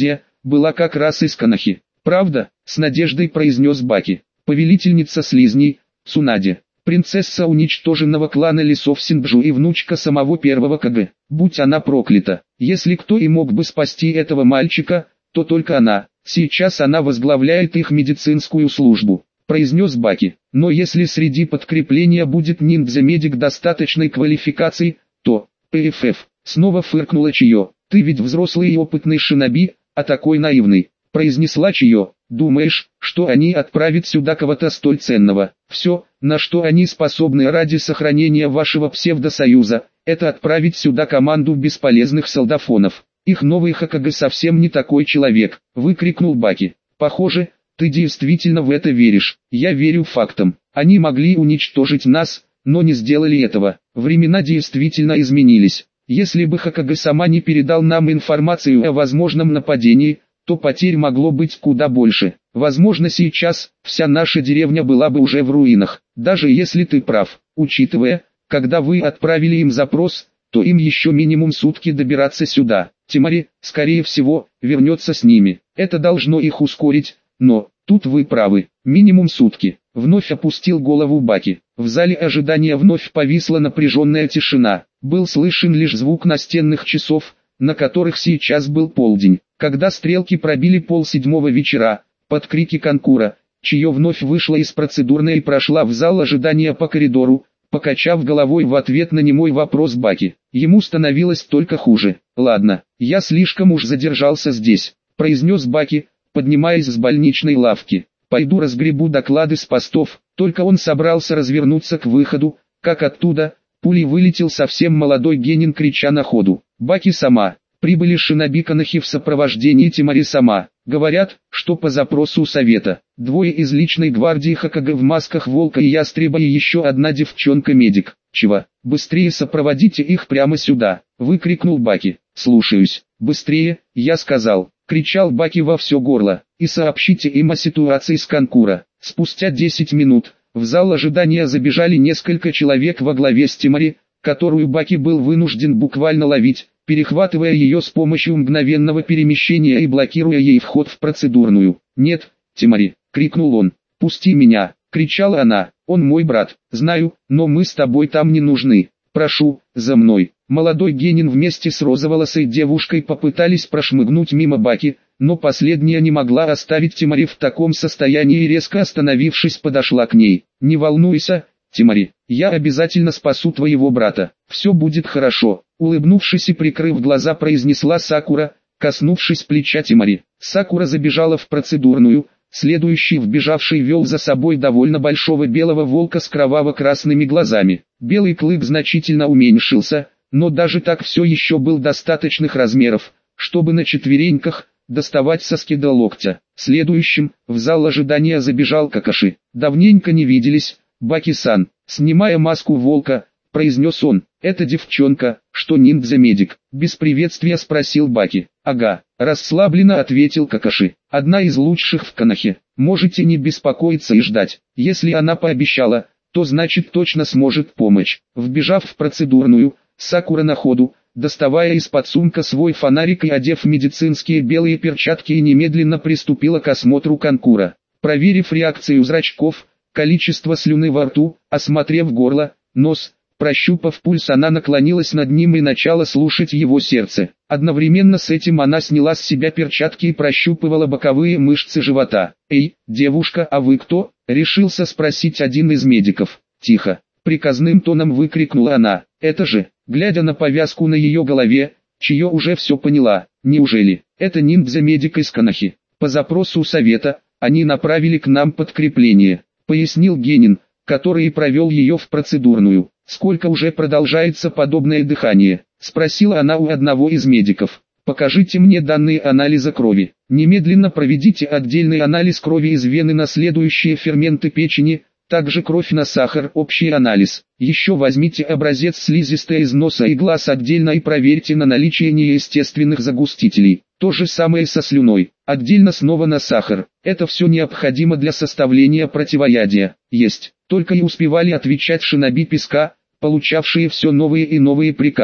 была как раз из Канахи. «Правда?» — с надеждой произнес Баки. «Повелительница слизней, Цунади, принцесса уничтоженного клана лесов Синджу и внучка самого первого Кагэ. Будь она проклята. Если кто и мог бы спасти этого мальчика, то только она. Сейчас она возглавляет их медицинскую службу», — произнес Баки. «Но если среди подкрепления будет ниндзя-медик достаточной квалификации, то...» «ПФФ», — снова фыркнула Чио. «Ты ведь взрослый и опытный шиноби, а такой наивный», — произнесла Чио. «Думаешь, что они отправят сюда кого-то столь ценного? Все, на что они способны ради сохранения вашего псевдосоюза, это отправить сюда команду бесполезных солдафонов. Их новый Хокаге совсем не такой человек», — выкрикнул Баки. «Похоже, ты действительно в это веришь. Я верю фактам. Они могли уничтожить нас, но не сделали этого. Времена действительно изменились. Если бы Хокаге сама не передал нам информацию о возможном нападении, то потерь могло быть куда больше. Возможно, сейчас вся наша деревня была бы уже в руинах. Даже если ты прав, учитывая, когда вы отправили им запрос, то им еще минимум сутки добираться сюда. Тимари, скорее всего, вернется с ними. Это должно их ускорить, но, тут вы правы, минимум сутки». Вновь опустил голову Баки. В зале ожидания вновь повисла напряженная тишина. Был слышен лишь звук настенных часов, на которых сейчас был полдень. Когда стрелки пробили полседьмого вечера, под крики Канкура, Чио вновь вышла из процедурной и прошла в зал ожидания по коридору, покачав головой в ответ на немой вопрос Баки. Ему становилось только хуже. «Ладно, я слишком уж задержался здесь», — произнес Баки, поднимаясь с больничной лавки. «Пойду разгребу доклады с постов». Только он собрался развернуться к выходу, как оттуда, пулей вылетел совсем молодой Генин, крича на ходу: «Баки сама! Прибыли шиноби Канахи в сопровождении Тимари сама. Говорят, что по запросу совета. Двое из личной гвардии Хокаге в масках волка и ястреба и еще одна девчонка-медик. Чего? Быстрее сопроводите их прямо сюда!» — выкрикнул Баки. «Слушаюсь. Быстрее, я сказал!» — кричал Баки во все горло. «И сообщите им о ситуации с Канкура». Спустя десять минут, в зал ожидания забежали несколько человек во главе с Тимари, которую Баки был вынужден буквально ловить, перехватывая ее с помощью мгновенного перемещения и блокируя ей вход в процедурную. «Нет, Тимари!» — крикнул он. «Пусти меня!» — кричала она. «Он мой брат, знаю, но мы с тобой там не нужны. Прошу, за мной!» Молодой Генин вместе с розоволосой девушкой попытались прошмыгнуть мимо Баки, но последняя не могла оставить Тимари в таком состоянии и, резко остановившись, подошла к ней. «Не волнуйся, Тимари, я обязательно спасу твоего брата. Все будет хорошо», — улыбнувшись и прикрыв глаза, произнесла Сакура, коснувшись плеча Тимари. Сакура забежала в процедурную. Следующий вбежавший вел за собой довольно большого белого волка с кроваво-красными глазами. Белый клык значительно уменьшился, но даже так все еще был достаточных размеров, чтобы на четвереньках доставать соски до локтя. Следующим в зал ожидания забежал Какаши. «Давненько не виделись, Баки-сан», — снимая маску волка, произнес он. «Это девчонка, что ниндзя-медик?» — без приветствия спросил Баки. «Ага», — расслабленно ответил Какаши. «Одна из лучших в Канахе. Можете не беспокоиться и ждать. Если она пообещала, то значит точно сможет помочь». Вбежав в процедурную, Сакура на ходу, доставая из-под сумка свой фонарик и одев медицинские белые перчатки, и немедленно приступила к осмотру Канкура. Проверив реакцию зрачков, количество слюны во рту, осмотрев горло, нос, прощупав пульс, она наклонилась над ним и начала слушать его сердце. Одновременно с этим она сняла с себя перчатки и прощупывала боковые мышцы живота. «Эй, девушка, а вы кто?» — решился спросить один из медиков. «Тихо!» — приказным тоном выкрикнула она. «Это же...» Глядя на повязку на ее голове, Чио уже все поняла. «Неужели? Это ниндзя-медик из Канахи? По запросу совета, они направили к нам подкрепление», — пояснил Генин, который провел ее в процедурную. «Сколько уже продолжается подобное дыхание?» — спросила она у одного из медиков. «Покажите мне данные анализа крови. Немедленно проведите отдельный анализ крови из вены на следующие ферменты печени, также кровь на сахар, общий анализ. Еще возьмите образец слизистой из носа и глаз отдельно и проверьте на наличие неестественных загустителей. То же самое со слюной. Отдельно снова на сахар. Это все необходимо для составления противоядия. Есть». Только и успевали отвечать шиноби песка, получавшие все новые и новые приказы.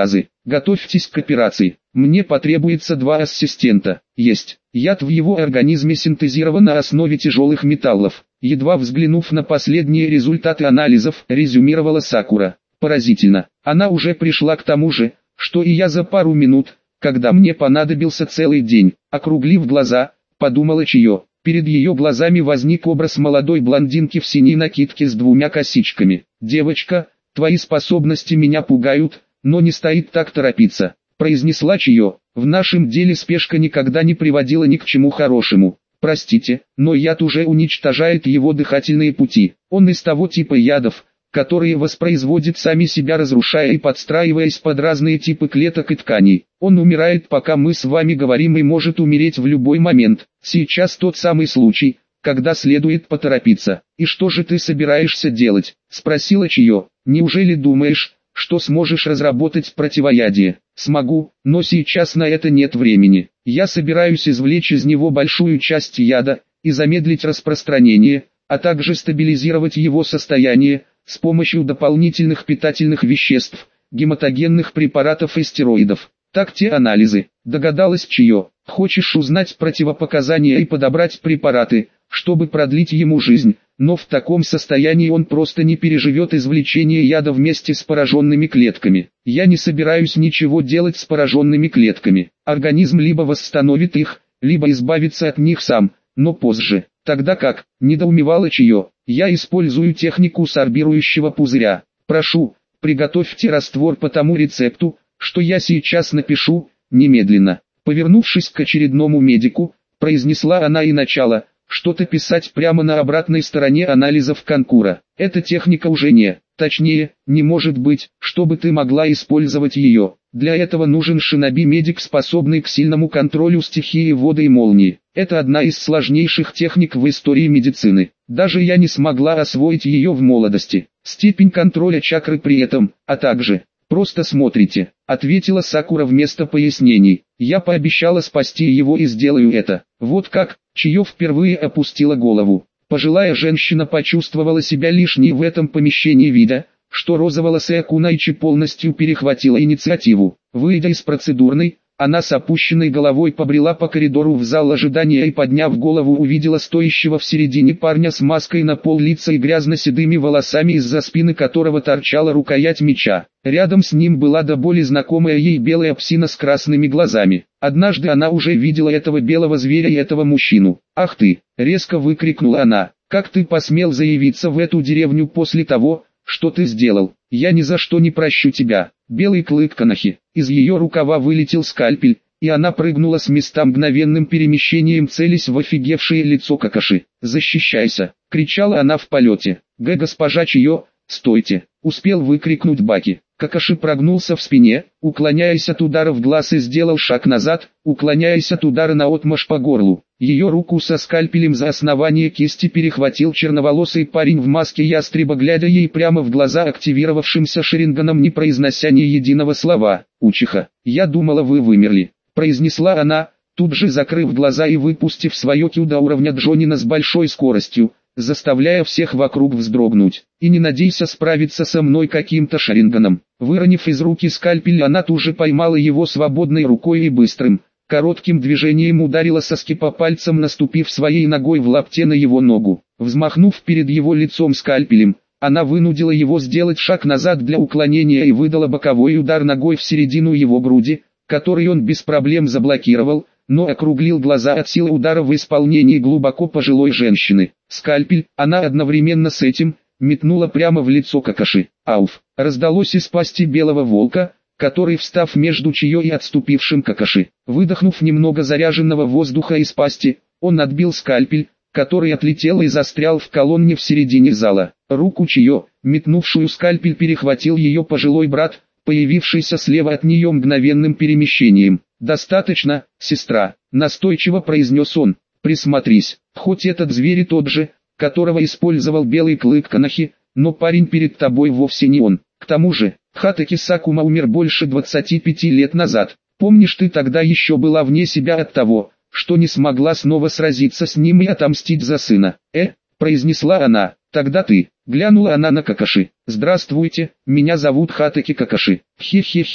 Готовьтесь к операции. Мне потребуется два ассистента. Есть. Яд в его организме синтезирован на основе тяжелых металлов. Едва взглянув на последние результаты анализов, резюмировала Сакура. Поразительно. Она уже пришла к тому же, что и я за пару минут, когда мне понадобился целый день. Округлив глаза, подумала Чио. Перед ее глазами возник образ молодой блондинки в синей накидке с двумя косичками. «Девочка, твои способности меня пугают, но не стоит так торопиться», произнесла Чио. «В нашем деле спешка никогда не приводила ни к чему хорошему. Простите, но яд уже уничтожает его дыхательные пути. Он из того типа ядов, которые воспроизводят сами себя, разрушая и подстраиваясь под разные типы клеток и тканей. Он умирает, пока мы с вами говорим, и может умереть в любой момент. Сейчас тот самый случай, когда следует поторопиться. И что же ты собираешься делать?» спросила Чио. «Неужели думаешь, что сможешь разработать противоядие?» «Смогу, но сейчас на это нет времени. Я собираюсь извлечь из него большую часть яда и замедлить распространение, а также стабилизировать его состояние с помощью дополнительных питательных веществ, гематогенных препаратов и стероидов. Так те анализы», догадалась Чио. «Хочешь узнать противопоказания и подобрать препараты, чтобы продлить ему жизнь, но в таком состоянии он просто не переживет извлечение яда вместе с пораженными клетками. Я не собираюсь ничего делать с пораженными клетками. Организм либо восстановит их, либо избавится от них сам, но позже. Тогда как?» недоумевала Чио. «Я использую технику сорбирующего пузыря. Прошу, приготовьте раствор по тому рецепту, что я сейчас напишу, немедленно». Повернувшись к очередному медику, произнесла она и начала что-то писать прямо на обратной стороне анализов Конкура. «Эта техника уже не, точнее, не может быть, чтобы ты могла использовать ее. Для этого нужен шиноби-медик, способный к сильному контролю стихии воды и молнии. Это одна из сложнейших техник в истории медицины. Даже я не смогла освоить ее в молодости. Степень контроля чакры при этом, а также...» «Просто смотрите», — ответила Сакура вместо пояснений. «Я пообещала спасти его и сделаю это». «Вот как?» Чио впервые опустила голову. Пожилая женщина почувствовала себя лишней в этом помещении, видя, что розоволосая Кунайчи полностью перехватила инициативу. Выйдя из процедурной, она с опущенной головой побрела по коридору в зал ожидания и, подняв голову, увидела стоящего в середине парня с маской на пол лица и грязно-седыми волосами, из-за спины которого торчала рукоять меча. Рядом с ним была до боли знакомая ей белая псина с красными глазами. Однажды она уже видела этого белого зверя и этого мужчину. «Ах ты!» — резко выкрикнула она. «Как ты посмел заявиться в эту деревню после того, что ты сделал? Я ни за что не прощу тебя». Белый клык Канахи. Из ее рукава вылетел скальпель, и она прыгнула с места мгновенным перемещением, целясь в офигевшее лицо Какаши. «Защищайся!» — кричала она в полете. «Г, госпожа Чио, стойте!» — успел выкрикнуть Баки. Какаши прогнулся в спине, уклоняясь от удара в глаз, и сделал шаг назад, уклоняясь от удара наотмашь по горлу. Ее руку со скальпелем за основание кисти перехватил черноволосый парень в маске ястреба, глядя ей прямо в глаза активировавшимся шаринганом, не произнося ни единого слова. «Учиха, я думала, вы вымерли», — произнесла она, тут же закрыв глаза и выпустив свое кю до уровня Джонина с большой скоростью, заставляя всех вокруг вздрогнуть. «И не надейся справиться со мной каким-то шаринганом». Выронив из руки скальпель, она тут же поймала его свободной рукой и быстрым, коротким движением ударила соски по пальцам, наступив своей ногой в лапте на его ногу. Взмахнув перед его лицом скальпелем, она вынудила его сделать шаг назад для уклонения и выдала боковой удар ногой в середину его груди, который он без проблем заблокировал, но округлил глаза от силы удара в исполнении глубоко пожилой женщины. Скальпель, она одновременно с этим, метнула прямо в лицо Какаши. «Ауф!» раздалось из пасти белого волка, который, встав между Чио и отступившим Какаши, выдохнув немного заряженного воздуха из пасти, он отбил скальпель, который отлетел и застрял в колонне в середине зала. Руку Чио, метнувшую скальпель, перехватил ее пожилой брат, появившийся слева от нее мгновенным перемещением. «Достаточно, сестра», — настойчиво произнес он. «Присмотрись, хоть этот зверь и тот же, которого использовал белый клык Канахи, но парень перед тобой вовсе не он. К тому же, Хатаки Сакума умер больше двадцати пяти лет назад. Помнишь, ты тогда еще была вне себя от того, что не смогла снова сразиться с ним и отомстить за сына?» «Э?» — произнесла она. «Тогда ты». Глянула она на Какаши. «Здравствуйте, меня зовут Хатаки Какаши». «Хе-хе-хе»,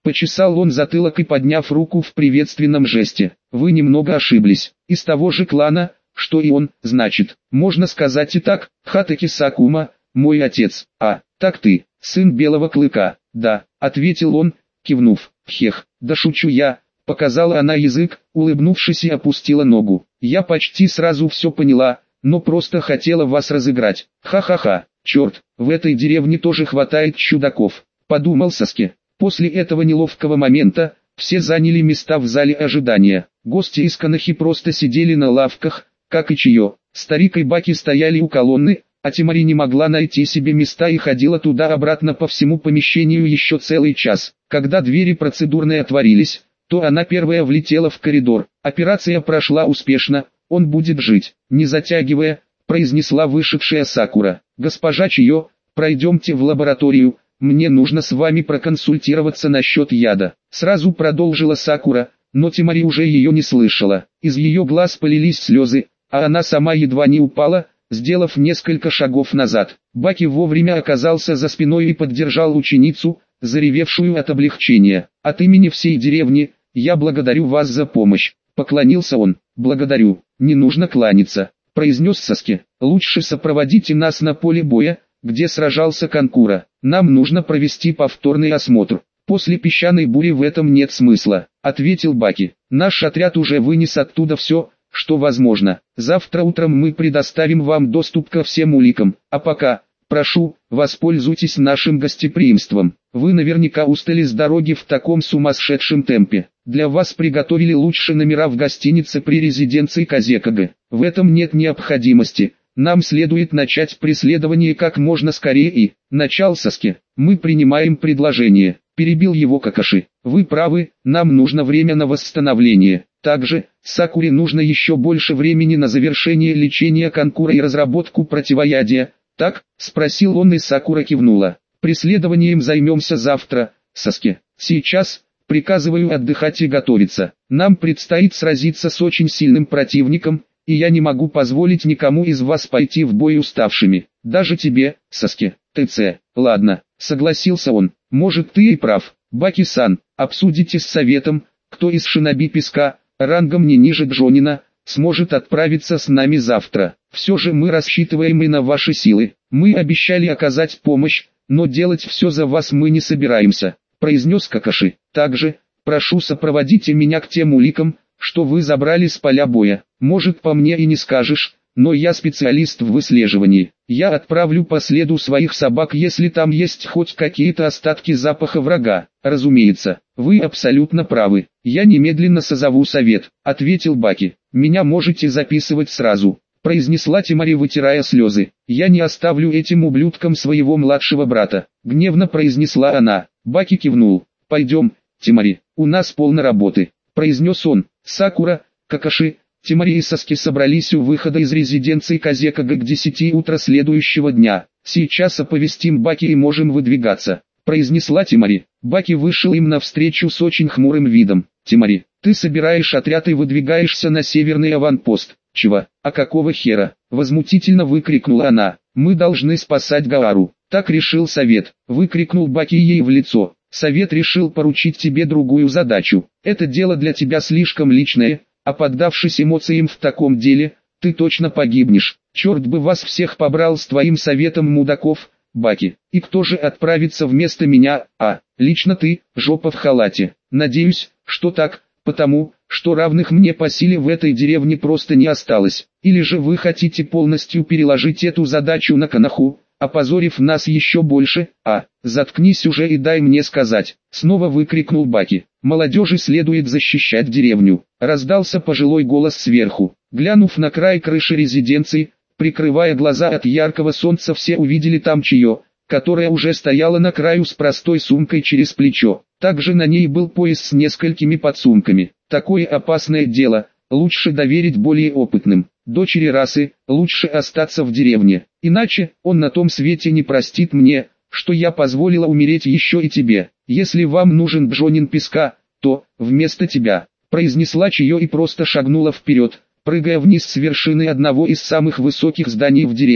Почесал он затылок и подняв руку в приветственном жесте. Вы немного ошиблись. Из того же клана, что и он, значит. Можно сказать и так, Хатаки Сакума, мой отец. А, так ты, сын Белого Клыка. Да, ответил он, кивнув. Хех, да шучу я. Показала она язык, улыбнувшись и опустила ногу. Я почти сразу все поняла, но просто хотела вас разыграть. Ха-ха-ха, черт, в этой деревне тоже хватает чудаков. Подумал Саски. После этого неловкого момента, все заняли места в зале ожидания. Гости из Канахи просто сидели на лавках, как и Чио. Старик и Баки стояли у колонны, а Тимари не могла найти себе места и ходила туда-обратно по всему помещению еще целый час. Когда двери процедурной отворились, то она первая влетела в коридор. Операция прошла успешно, он будет жить. Не затягивая, произнесла вышедшая Сакура. Госпожа Чио, пройдемте в лабораторию. Мне нужно с вами проконсультироваться насчет яда. Сразу продолжила Сакура, но Тимари уже ее не слышала. Из ее глаз полились слезы, а она сама едва не упала, сделав несколько шагов назад. Баки вовремя оказался за спиной и поддержал ученицу, заревевшую от облегчения. От имени всей деревни, я благодарю вас за помощь. Поклонился он. Благодарю, не нужно кланяться, произнес Саски. Лучше сопроводите нас на поле боя, где сражался Канкура. Нам нужно провести повторный осмотр. После песчаной бури в этом нет смысла, ответил Баки. Наш отряд уже вынес оттуда все, что возможно. Завтра утром мы предоставим вам доступ ко всем уликам. А пока, прошу, воспользуйтесь нашим гостеприимством. Вы наверняка устали с дороги в таком сумасшедшем темпе. Для вас приготовили лучшие номера в гостинице при резиденции Казекага. В этом нет необходимости. Нам следует начать преследование как можно скорее и, начал Саски, мы принимаем предложение, перебил его Какаши. Вы правы, нам нужно время на восстановление. Также, Сакуре нужно еще больше времени на завершение лечения Канкура и разработку противоядия. Так, спросил он и Сакура кивнула. Преследованием займемся завтра, Саски. Сейчас, приказываю отдыхать и готовиться. Нам предстоит сразиться с очень сильным противником, и я не могу позволить никому из вас пойти в бой уставшими. Даже тебе, Саски. ТЦ. Ладно, согласился он. Может, ты и прав. Баки-сан, обсудите с советом, кто из шиноби Песка, рангом не ниже Джонина, сможет отправиться с нами завтра. Все же мы рассчитываем и на ваши силы. Мы обещали оказать помощь, но делать все за вас мы не собираемся, произнес Какаши. Также, прошу, сопроводите меня к тем уликам, что вы забрали с поля боя. Может, по мне и не скажешь, но я специалист в выслеживании. Я отправлю по следу своих собак, если там есть хоть какие-то остатки запаха врага. Разумеется, вы абсолютно правы. Я немедленно созову совет, ответил Баки. Меня можете записывать сразу, произнесла Тимари, вытирая слезы. Я не оставлю этим ублюдкам своего младшего брата, гневно произнесла она. Баки кивнул. Пойдем, Тимари, у нас полно работы, произнес он. Сакура, Какаши, Тимари и Саски собрались у выхода из резиденции Казекага к десяти утра следующего дня. Сейчас оповестим Баки и можем выдвигаться, произнесла Тимари. Баки вышел им навстречу с очень хмурым видом. Тимари, ты собираешь отряд и выдвигаешься на северный аванпост. Чего? А какого хера? Возмутительно выкрикнула она. Мы должны спасать Гаару. Так решил совет, выкрикнул Баки ей в лицо. Совет решил поручить тебе другую задачу. Это дело для тебя слишком личное, а поддавшись эмоциям в таком деле, ты точно погибнешь. Черт бы вас всех побрал с твоим советом мудаков, Баки. И кто же отправится вместо меня? А, лично ты, жопа в халате. Надеюсь, что так, потому, что равных мне по силе в этой деревне просто не осталось. Или же вы хотите полностью переложить эту задачу на Канаху, опозорив нас еще больше? А, заткнись уже и дай мне сказать, снова выкрикнул Баки. Молодежи следует защищать деревню. Раздался пожилой голос сверху. Глянув на край крыши резиденции, прикрывая глаза от яркого солнца, все увидели там Чио, которая уже стояла на краю с простой сумкой через плечо. Также на ней был пояс с несколькими подсумками. Такое опасное дело, лучше доверить более опытным. Дочери расы, лучше остаться в деревне. Иначе, он на том свете не простит мне, что я позволила умереть еще и тебе. Если вам нужен Джонин Песка, то, вместо тебя, произнесла Чио и просто шагнула вперед, прыгая вниз с вершины одного из самых высоких зданий в деревне.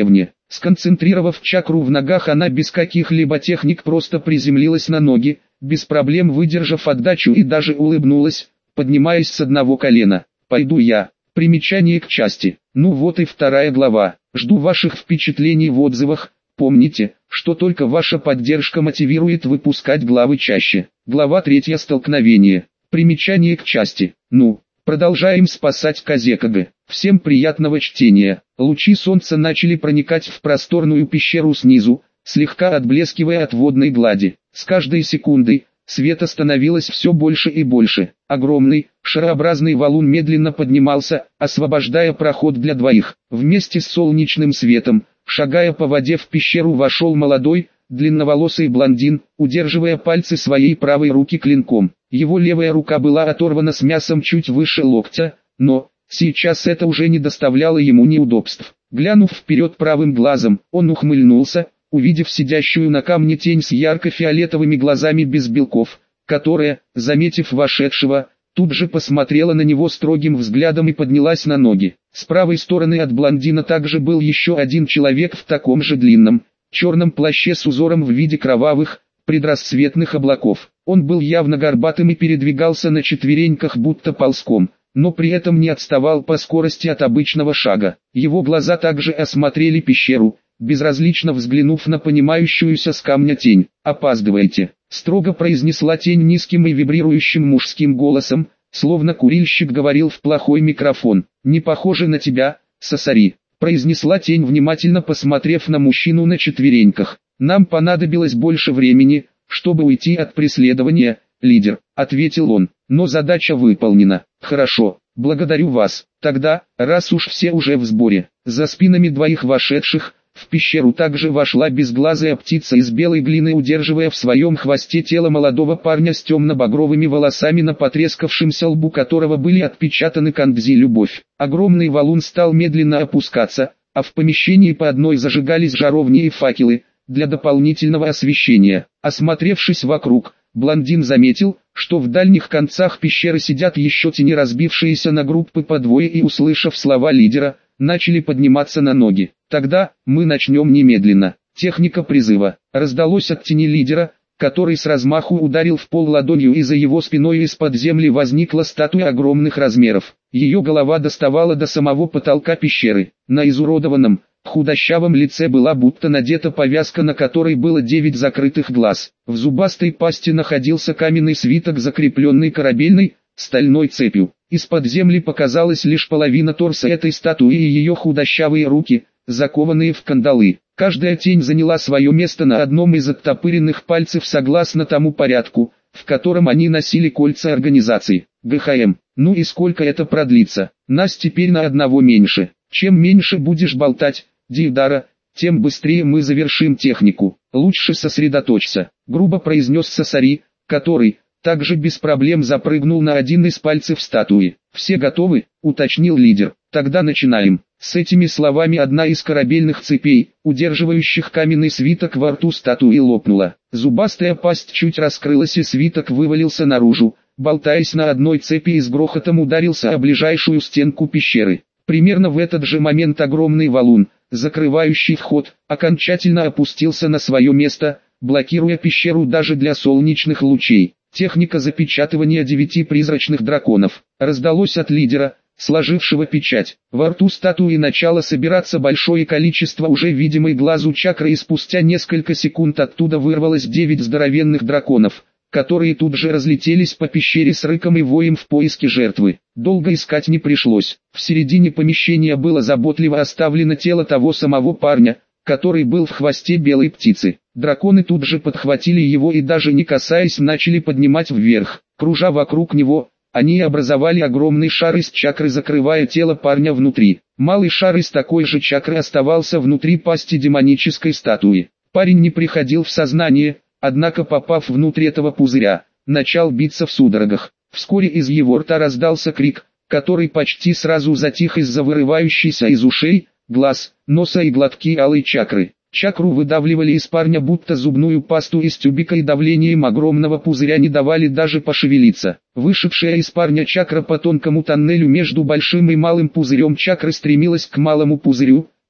Сконцентрировав чакру в ногах, она без каких-либо техник просто приземлилась на ноги, без проблем выдержав отдачу, и даже улыбнулась, поднимаясь с одного колена. «Пойду я». Примечание к части. Ну вот и вторая глава. Жду ваших впечатлений в отзывах. Помните, что только ваша поддержка мотивирует выпускать главы чаще. Глава третья. Столкновение. Примечание к части. Ну, продолжаем спасать Казекага. Всем приятного чтения. Лучи солнца начали проникать в просторную пещеру снизу, слегка отблескивая от водной глади. С каждой секундой света становилось все больше и больше. Огромный, шарообразный валун медленно поднимался, освобождая проход для двоих. Вместе с солнечным светом, шагая по воде, в пещеру вошел молодой, длинноволосый блондин, удерживая пальцы своей правой руки клинком. Его левая рука была оторвана с мясом чуть выше локтя, но сейчас это уже не доставляло ему неудобств. Глянув вперед правым глазом, он ухмыльнулся, увидев сидящую на камне тень с ярко-фиолетовыми глазами без белков, которая, заметив вошедшего, тут же посмотрела на него строгим взглядом и поднялась на ноги. С правой стороны от блондина также был еще один человек в таком же длинном, черном плаще с узором в виде кровавых, предрассветных облаков. Он был явно горбатым и передвигался на четвереньках, будто ползком, но при этом не отставал по скорости от обычного шага. Его глаза также осмотрели пещеру, безразлично взглянув на понимающуюся с камня тень. «Опаздываете», — строго произнесла тень низким и вибрирующим мужским голосом, словно курильщик говорил в плохой микрофон. «Не похоже на тебя, Сасари», — произнесла тень, внимательно посмотрев на мужчину на четвереньках. «Нам понадобилось больше времени, чтобы уйти от преследования, лидер», — ответил он. «Но задача выполнена». «Хорошо, благодарю вас. Тогда, раз уж все уже в сборе». За спинами двоих вошедших в пещеру также вошла безглазая птица из белой глины, удерживая в своем хвосте тело молодого парня с темно-багровыми волосами, на потрескавшемся лбу которого были отпечатаны кандзи «Любовь». Огромный валун стал медленно опускаться, а в помещении по одной зажигались жаровни и факелы для дополнительного освещения. Осмотревшись вокруг, блондин заметил, что в дальних концах пещеры сидят еще тени, разбившиеся на группы по двое, и, услышав слова лидера, начали подниматься на ноги. «Тогда, мы начнем немедленно». Техника призыва. Раздалось от тени лидера, который с размаху ударил в пол ладонью, и за его спиной из-под земли возникла статуя огромных размеров. Ее голова доставала до самого потолка пещеры. На изуродованном, худощавом лице была будто надета повязка, на которой было девять закрытых глаз. В зубастой пасти находился каменный свиток, закрепленный корабельной, стальной цепью. Из-под земли показалась лишь половина торса этой статуи и ее худощавые руки, закованные в кандалы. Каждая тень заняла свое место на одном из оттопыренных пальцев согласно тому порядку, в котором они носили кольца организации. ГХМ. Ну и сколько это продлится? Нас теперь на одного меньше. Чем меньше будешь болтать, Дейдара, тем быстрее мы завершим технику. Лучше сосредоточься, грубо произнес Сасари, который также без проблем запрыгнул на один из пальцев статуи. «Все готовы?» — уточнил лидер. «Тогда начинаем». С этими словами одна из корабельных цепей, удерживающих каменный свиток, во рту статуи лопнула. Зубастая пасть чуть раскрылась, и свиток вывалился наружу, болтаясь на одной цепи, и с грохотом ударился о ближайшую стенку пещеры. Примерно в этот же момент огромный валун, закрывающий вход, окончательно опустился на свое место, блокируя пещеру даже для солнечных лучей. Техника запечатывания девяти призрачных драконов. Раздалось от лидера, сложившего печать. Во рту статуи начало собираться большое количество уже видимой глазу чакры, и спустя несколько секунд оттуда вырвалось девять здоровенных драконов, которые тут же разлетелись по пещере с рыком и воем в поиске жертвы. Долго искать не пришлось. В середине помещения было заботливо оставлено тело того самого парня, который был в хвосте белой птицы. Драконы тут же подхватили его и, даже не касаясь, начали поднимать вверх. Кружа вокруг него, они образовали огромный шар из чакры, закрывая тело парня внутри. Малый шар из такой же чакры оставался внутри пасти демонической статуи. Парень не приходил в сознание, однако, попав внутрь этого пузыря, начал биться в судорогах. Вскоре из его рта раздался крик, который почти сразу затих из-за вырывающейся из ушей, глаз, носа и глотки алой чакры. Чакру выдавливали из парня будто зубную пасту из тюбика, и давлением огромного пузыря не давали даже пошевелиться. Вышедшая из парня чакра по тонкому тоннелю между большим и малым пузырем чакры стремилась к малому пузырю,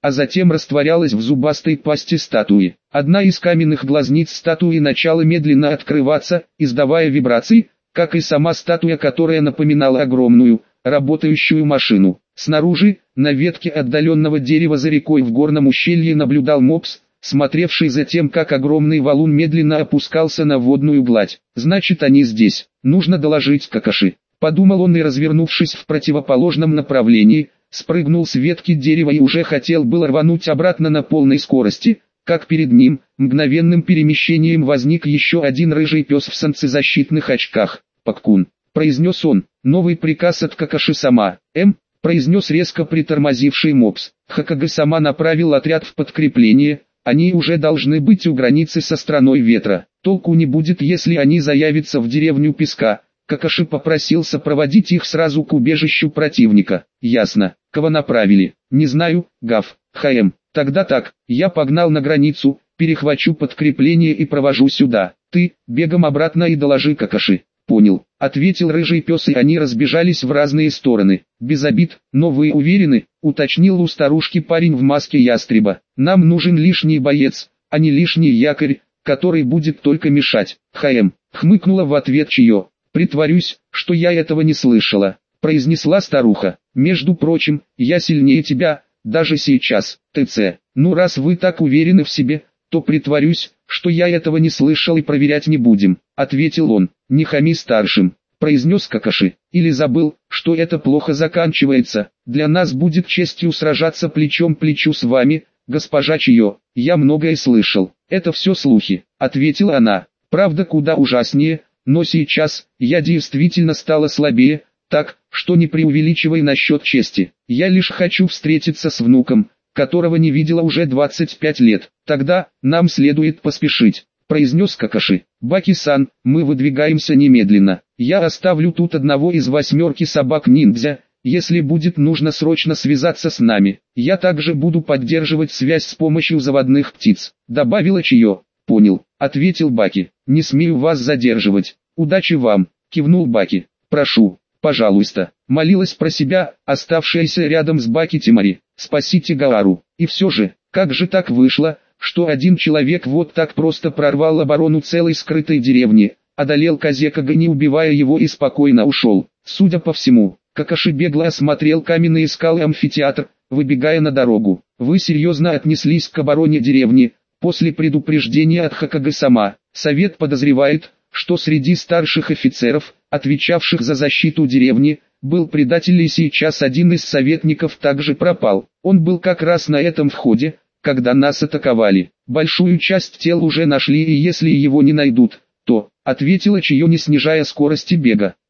а затем растворялась в зубастой пасти статуи. Одна из каменных глазниц статуи начала медленно открываться, издавая вибрации, как и сама статуя, которая напоминала огромную, работающую машину. Снаружи, на ветке отдаленного дерева за рекой в горном ущелье наблюдал Мопс, смотревший за тем, как огромный валун медленно опускался на водную гладь. «Значит, они здесь. Нужно доложить Какаши», — подумал он и, развернувшись в противоположном направлении, спрыгнул с ветки дерева и уже хотел было рвануть обратно на полной скорости, как перед ним, мгновенным перемещением возник еще один рыжий пес в солнцезащитных очках. «Паккун», — произнес он, — «новый приказ от Какаши-сама». «М», — произнес резко притормозивший Мопс. Хокаге-сама направил отряд в подкрепление, они уже должны быть у границы со страной ветра. Толку не будет, если они заявятся в деревню Песка. Какаши попросил сопроводить их сразу к убежищу противника. Ясно. Кого направили? Не знаю, Гав. ХМ. Тогда так, я погнал на границу, перехвачу подкрепление и провожу сюда. Ты, бегом обратно и доложи Какаши. Понял, ответил рыжий пес, и они разбежались в разные стороны. Без обид, но вы уверены, уточнил у старушки парень в маске ястреба. Нам нужен лишний боец, а не лишний якорь, который будет только мешать. ХМ, хмыкнула в ответ Чио. Притворюсь, что я этого не слышала, произнесла старуха. Между прочим, я сильнее тебя, даже сейчас. ТЦ, ну раз вы так уверены в себе, то притворюсь, что я этого не слышал и проверять не будем, ответил он. Не хами старшим, произнес Какаши, или забыл, что это плохо заканчивается. Для нас будет честью сражаться плечом к плечу с вами, госпожа Чио. Я многое слышал, это все слухи, ответила она. Правда, куда ужаснее, но сейчас, я действительно стала слабее, так, что не преувеличивай насчет чести. Я лишь хочу встретиться с внуком, которого не видела уже двадцать пять лет. Тогда, нам следует поспешить, произнес Какаши. Баки-сан, мы выдвигаемся немедленно. Я оставлю тут одного из восьмерки собак-ниндзя, если будет нужно срочно связаться с нами. Я также буду поддерживать связь с помощью заводных птиц, добавила Чио. Понял, ответил Баки. Не смею вас задерживать. Удачи вам, кивнул Баки. Прошу, пожалуйста, молилась про себя, оставшаяся рядом с Баки Тимари. Спасите Гаару. И все же, как же так вышло, что один человек вот так просто прорвал оборону целой скрытой деревни, одолел Казекага, не убивая его, и спокойно ушел. Судя по всему, Какаши бегло осмотрел каменные скалы амфитеатр, выбегая на дорогу. Вы серьезно отнеслись к обороне деревни, после предупреждения от Хокаге-сама. Совет подозревает, что среди старших офицеров, отвечавших за защиту деревни, был предатель, и сейчас один из советников также пропал. Он был как раз на этом входе, когда нас атаковали. Большую часть тел уже нашли, и если его не найдут, то, ответила Чио, не снижая скорости бега.